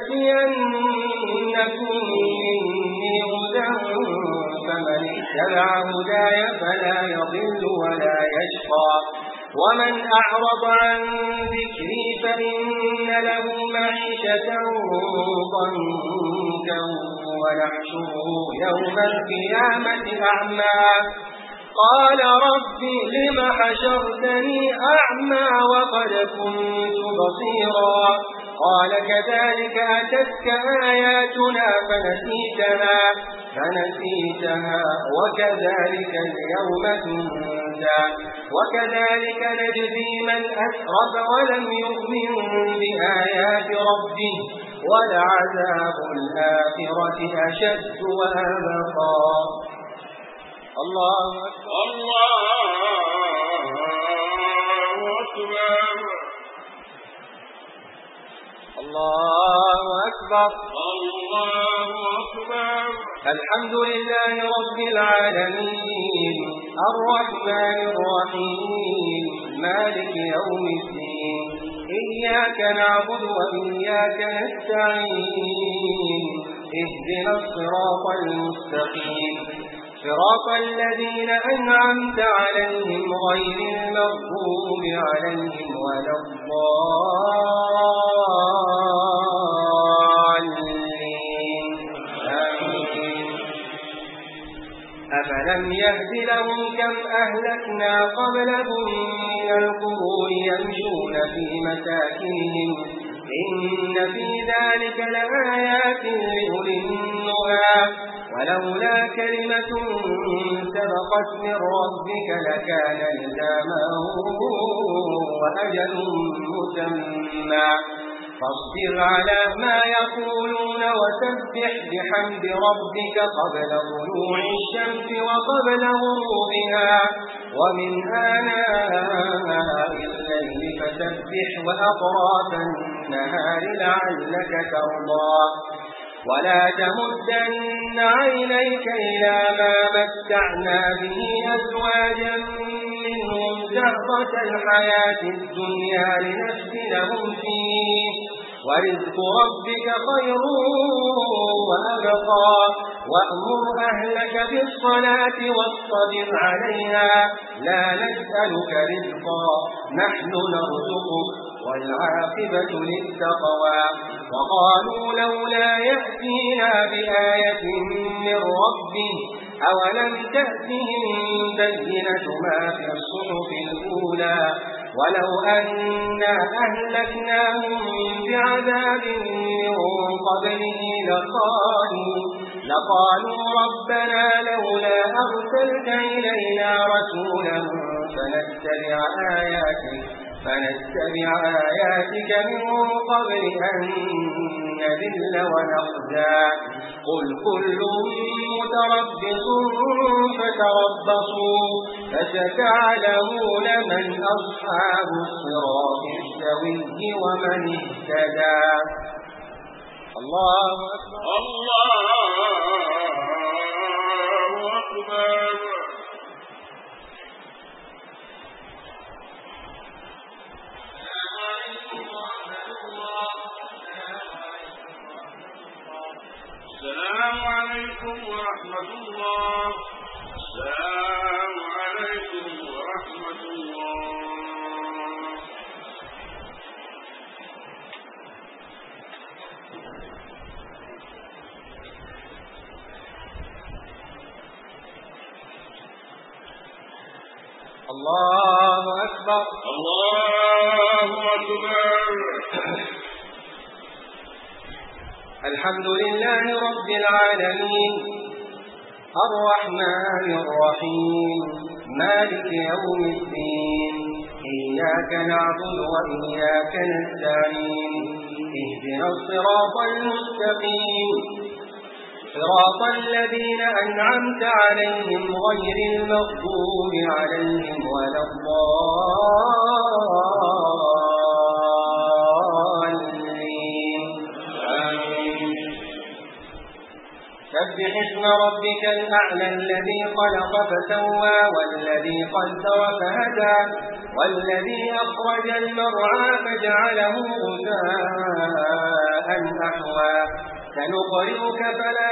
يأتينكم مني هدى فمن اتبع هداي فلا يضل ولا يشقى ومن أعرض عن ذكري فإن له معيشة ضنكا ونحشره يوم القيامة أعمى قال رب لم حشرتني أعمى وقد كنت بصيرا قال كذلك أتتك آياتنا فنسيتها فنسيتها وكذلك اليوم تنسى وكذلك نجزي من أسرف ولم يؤمن بآيات ربه ولعذاب الآخرة أشد وأبقى الله أكبر الله أكبر الله أكبر الله أكبر الحمد لله رب العالمين الرحمن الرحيم مالك يوم الدين إياك نعبد وإياك نستعين اهدنا الصراط المستقيم صراط الذين أنعمت عليهم غير المغضوب عليهم ولا الضالين آمين أفلم يهد لهم كم أهلكنا قبلهم من القرون يمشون في مساكنهم إن في ذلك لآيات لأولي النهى ولولا كلمة سبقت من ربك لكان لزاما وأجل مسمى فاصبر على ما يقولون وسبح بحمد ربك قبل طلوع الشمس وقبل غروبها ومن آناء الليل فسبح وأطراف النهار لعلك ترضى ولا تمدن عينيك إلى ما متعنا به أزواجا منهم زهرة الحياة الدنيا لنفتنهم فيه ورزق ربك خير وأبقى وأمر أهلك بالصلاة واصطبر عليها لا نسألك رزقا نحن نرزقك والعاقبة للتقوى وقالوا لولا يأتينا بآية من ربه أولم تأتهم بينة ما في الصحف الأولى ولو أنا أهلكناهم بعذاب من قبله لقالوا, لقالوا ربنا لولا أرسلت إلينا رسولا فنتبع آياتك فنتبع آياتك من قبل أن نذل ونخزى قل كل متربص فتربصوا فستعلمون من أصحاب الصراط السوي ومن اهتدى الله أكبر الله أكبر السلام عليكم ورحمة الله السلام عليكم ورحمة الله الله أكبر الله أكبر الحمد لله رب العالمين الرحمن الرحيم مالك يوم الدين إياك نعبد وإياك نستعين اهدنا الصراط المستقيم صراط الذين أنعمت عليهم غير المغضوب عليهم ولا الضالين آمين. سبح اسم ربك الأعلى الذي خلق فسوى والذي قدر فهدى والذي أخرج المرعى فجعله غثاء أحوى سنقرئك فلا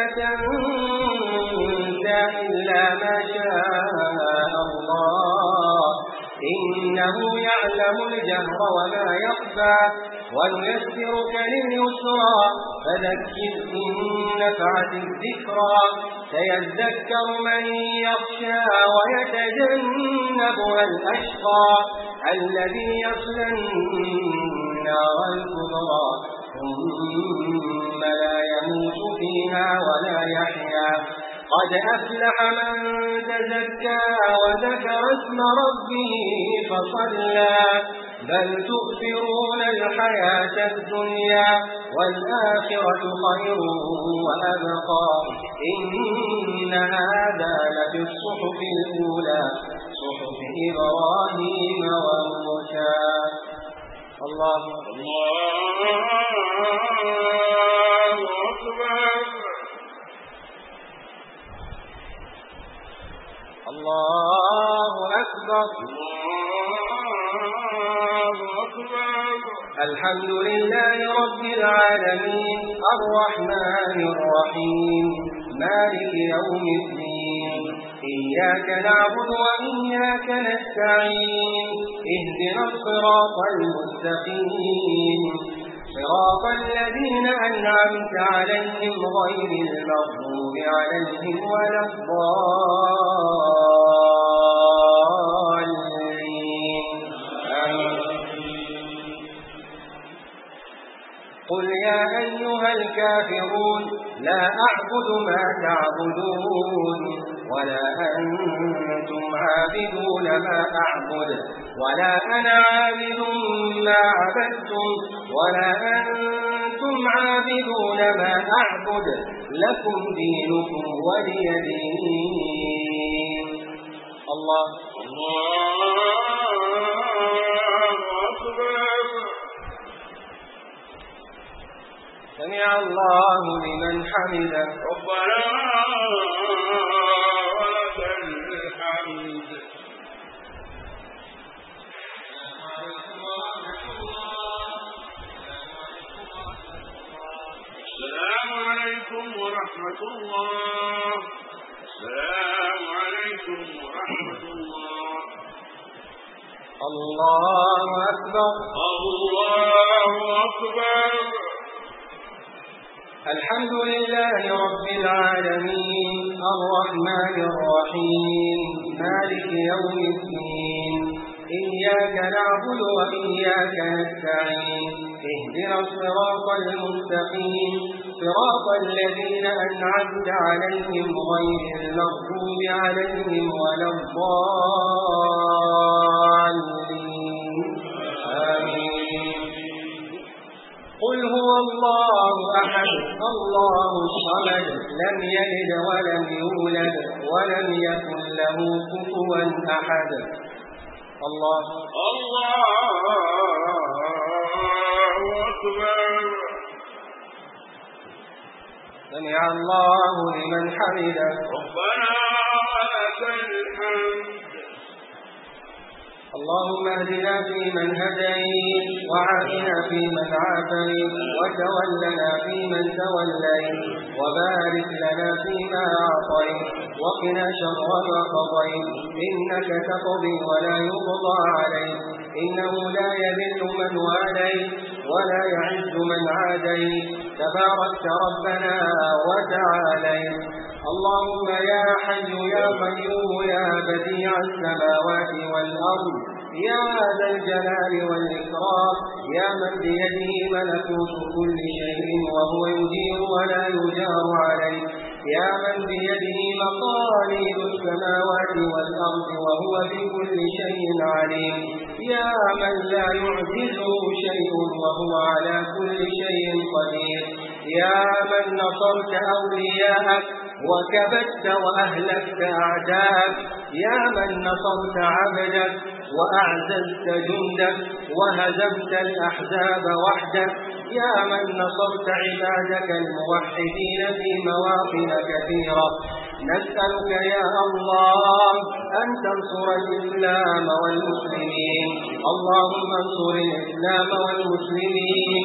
تنسى إلا ما شاء الله إنه يعلم الجهر وما يخفى ونيسرك لليسرى فذكر إن نفعت الذكرى سيذكر من يخشى ويتجنبها الأشقى الذي يصلى النار الكبرى ثم لا يموت فيها ولا يحيا قد أفلح من تزكى وذكر اسم ربه فصلى بل تؤثرون الحياة الدنيا والآخرة خير وأبقى إن هذا لفي الصحف الأولى صحف إبراهيم وموسى. الله الله أكبر الله أكبر الله أكبر. الحمد لله رب العالمين الرحمن الرحيم مالك يوم الدين إياك نعبد وإياك نستعين اهدنا الصراط المستقيم صراط الذين أنعمت عليهم غير المغضوب عليهم ولا الضالين قل يا أيها الكافرون لا أعبد ما تعبدون ولا أنتم عابدون ما أعبد ولا أنا عابد ما عبدتم ولا أنتم عابدون ما أعبد لكم دينكم ولي دين. الله الله أكبر. سمع الله لمن حمده ربنا ولك الحمد. السلام عليكم ورحمة الله. السلام عليكم ورحمة الله. الله أكبر الله أكبر. الحمد لله رب العالمين الرحمن الرحيم مالك يوم الدين إياك نعبد وإياك نستعين اهدنا الصراط المستقيم صراط الذين أنعمت عليهم غير المغضوب عليهم ولا الضالين آمين. قل هو الله أحد الله الصمد لم يلد ولم يولد ولم يكن له كفوا أحد. الله الله أكبر. سمع الله لمن حمده ربنا ولك الحمد. اللهم اهدنا فيمن هديت وعافنا فيمن عافيت وتولنا فيمن توليت وبارك لنا فيما أعطيت وقنا شر ما قضيت إنك تقضي ولا يقضى عليك إنه لا يذل من واليت ولا يعز من عاديت تباركت ربنا وتعاليت. اللهم يا حي يا قيوم يا بديع السماوات والأرض يا ذا الجلال والإكرام يا من بيده ملكوت كل شيء وهو يجير ولا يجار عليه يا من بيده مقاليد السماوات والأرض وهو بكل شيء عليم يا من لا يعجزه شيء وهو على كل شيء قدير يا من نصرت أولياءك وكبت وأهلكت أعداءك يا من نصرت عبدك وأعززت جندك وهزمت الأحزاب وحدك يا من نصرت عبادك الموحدين في مواطن كثيرة نسألك يا الله أن تنصر الإسلام والمسلمين اللهم انصر الإسلام والمسلمين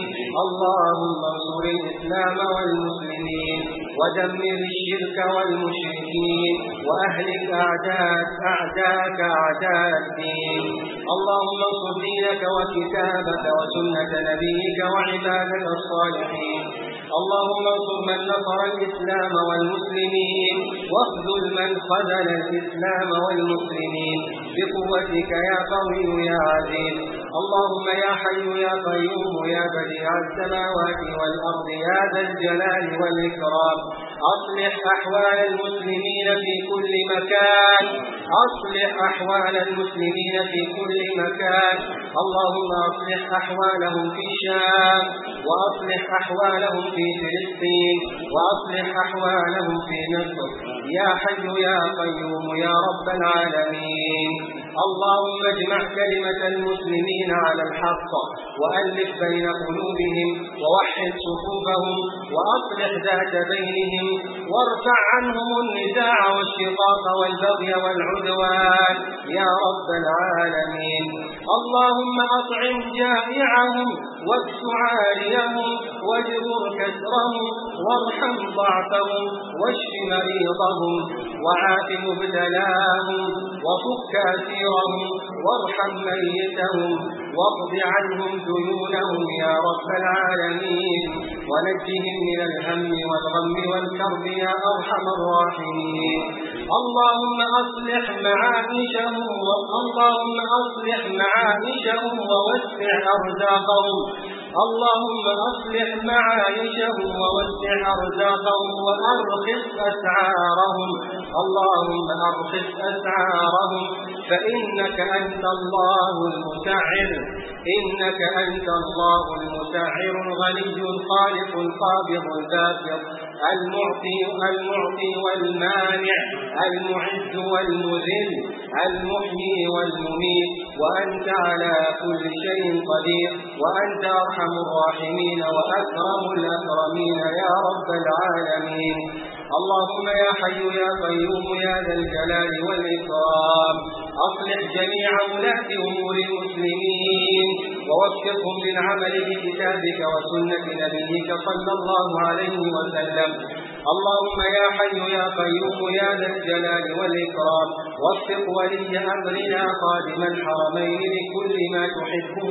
اللهم انصر الإسلام والمسلمين ودمر الشرك والمشركين وأهلك أعداءك أعداءك أعداء الدين اللهم انصر دينك وكتابك وسنة نبيك وعبادك الصالحين اللهم انصر من نصر الإسلام والمسلمين واخذل من خذل الإسلام والمسلمين بقوتك يا قوي يا عزيز اللهم يا حي يا قيوم يا بديع السماوات والأرض يا ذا الجلال والإكرام أصلح أحوال المسلمين في كل مكان أصلح أحوال المسلمين في كل مكان اللهم أصلح أحوالهم في الشام وأصلح أحوالهم في فلسطين وأصلح أحوالهم في مصر يا حي يا قيوم يا رب العالمين اللهم اجمع كلمة المسلمين على الحق وألف بين قلوبهم ووحد صفوفهم وأصلح ذات بينهم وارفع عنهم النزاع والشقاق والبغي والعدوان يا رب العالمين اللهم أطعم جائعهم واكس عاريهم واجبر كسرهم وارحم ضعفهم واشف مريضهم وعاف مبتلاهم وفك أسيرهم وارحم ميتهم واقض عنهم ديونهم يا رب العالمين ونجهم من الهم والغم والكرب يا أرحم الراحمين اللهم أصلح معايشهم اللهم أصلح معايشهم ووسع أرزاقهم اللهم أصلح معايشهم ووسع أرزاقهم وأرخص أسعارهم اللهم أرخص أسعارهم فإنك أنت الله المسعر إنك أنت الله المسعر الغني الخالق القابض الباسط المعطي المعطي والمانع المعز والمذل المحيي والمميت وأنت على كل شيء قدير وأنت أرحم الراحمين وأكرم الأكرمين يا رب العالمين اللهم يا حي يا قيوم يا ذا الجلال والإكرام أصلح جميع ولاة أمور المسلمين ووفقهم للعمل بكتابك وسنة نبيك صلى الله عليه وسلم اللهم يا حي يا قيوم يا ذا الجلال والإكرام وفق ولي أمرنا خادم الحرمين لكل ما تحبه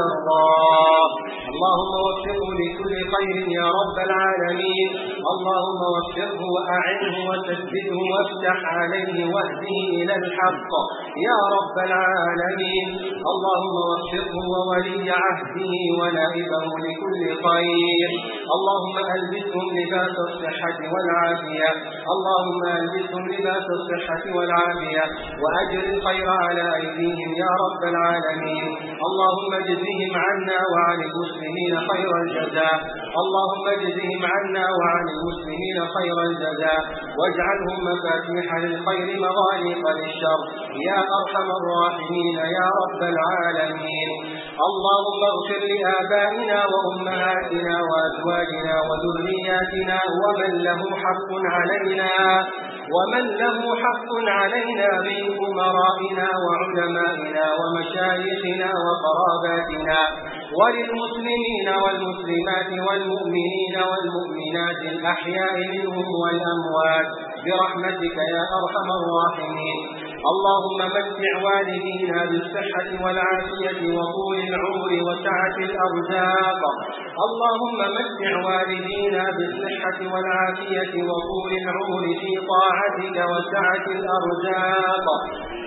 وترضاه اللهم وفقه لكل خير يا رب العالمين اللهم وفقه وأعنه وتثبته وافتح عليه واهده إلى الحق يا رب العالمين اللهم وفقه وولي عهده ونائبه لكل خير اللهم ألبسهم لباس الصحة والعافية اللهم ألبسهم لباس الصحة والعافية وأجر الخير على أيديهم يا رب العالمين اللهم اجزهم عنا وعن المسلمين خير الجزاء اللهم اجزهم عنا وعن المسلمين خير الجزاء واجعلهم مفاتيح للخير مغاليق للشر يا أرحم الراحمين يا رب العالمين اللهم اغفر لآبائنا وأمهاتنا وأزواجنا وذرياتنا ومن له حق علينا ومن له حق علينا من أمرائنا وعلمائنا ومشايخنا وقراباتنا وللمسلمين والمسلمات والمؤمنين والمؤمنات الأحياء منهم والأموات برحمتك يا أرحم الراحمين اللهم متع والدينا بالصحة والعافية وطول العمر وسعة الأرزاق اللهم متع والدينا بالصحة والعافية وطول العمر في طاعتك وسعة الأرزاق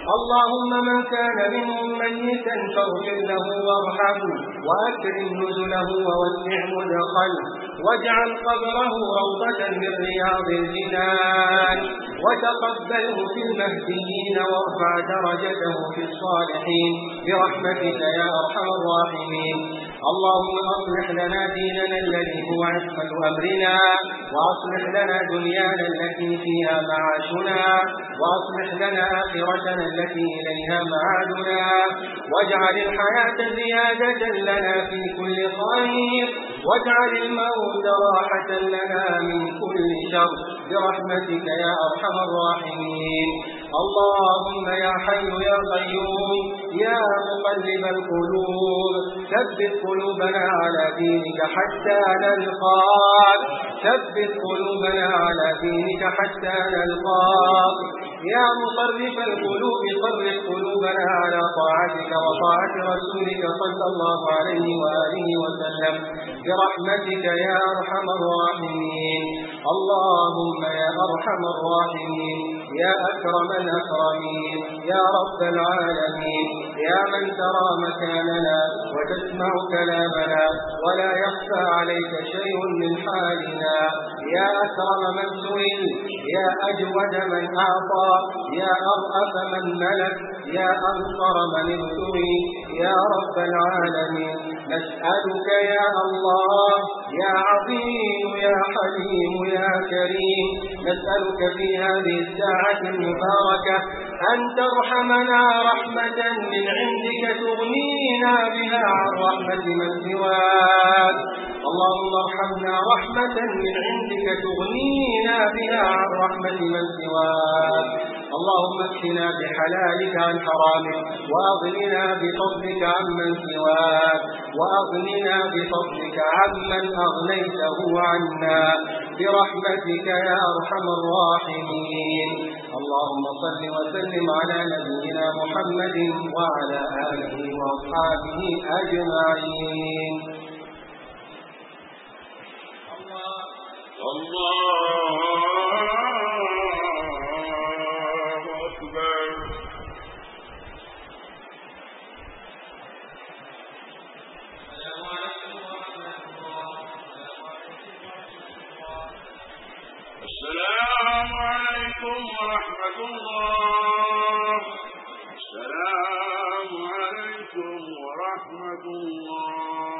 اللهم من كان منهم ميتا فاغفر له وارحمه وأكرم نزله ووسع مدخله واجعل قبره روضة من رياض الجنان وتقبله في المهديين وارفع درجته في الصالحين برحمتك يا أرحم الراحمين. اللهم أصلح لنا ديننا الذي هو عصمة أمرنا وأصلح لنا دنيانا التي فيها معاشنا وأصلح لنا آخرتنا التي إليها معادنا واجعل الحياة زيادة لنا في كل خير واجعل الموت راحة لنا من كل شر برحمتك يا أرحم الراحمين. اللهم يا حي يا قيوم يا مقلب القلوب ثبت قلوبنا على دينك حتى نلقاك ثبت قلوبنا على دينك حتى نلقاك يا مصرف القلوب صرف قلوبنا على طاعتك وطاعة رسولك صلى الله عليه وآله وسلم برحمتك يا أرحم الراحمين. اللهم يا أرحم الراحمين يا أكرم الأكرمين يا رب العالمين يا من ترى مكاننا وتسمع كلامنا ولا يخفى عليك شيء من حالنا يا أكرم من سئل يا أجود من أعطى يا أرأف من ملك يا أنصر من ابتغي يا رب العالمين. نسألك يا الله يا عظيم يا حليم يا كريم نسألك في هذه الساعة المباركة أن ترحمنا رحمة من عندك تغنينا بها عن رحمة من سواك. اللهم ارحمنا رحمة من عندك تغنينا بها عن رحمة من سواك. اللهم اكفنا بحلالك عن حرامك وأغننا بفضلك عمن سواك وأغننا بفضلك عمن أغنيته عنا برحمتك يا أرحم الراحمين. اللهم صل وسلم على نبينا محمد وعلى آله وأصحابه أجمعين. الله أكبر. السلام عليكم ورحمة الله. السلام عليكم ورحمة الله.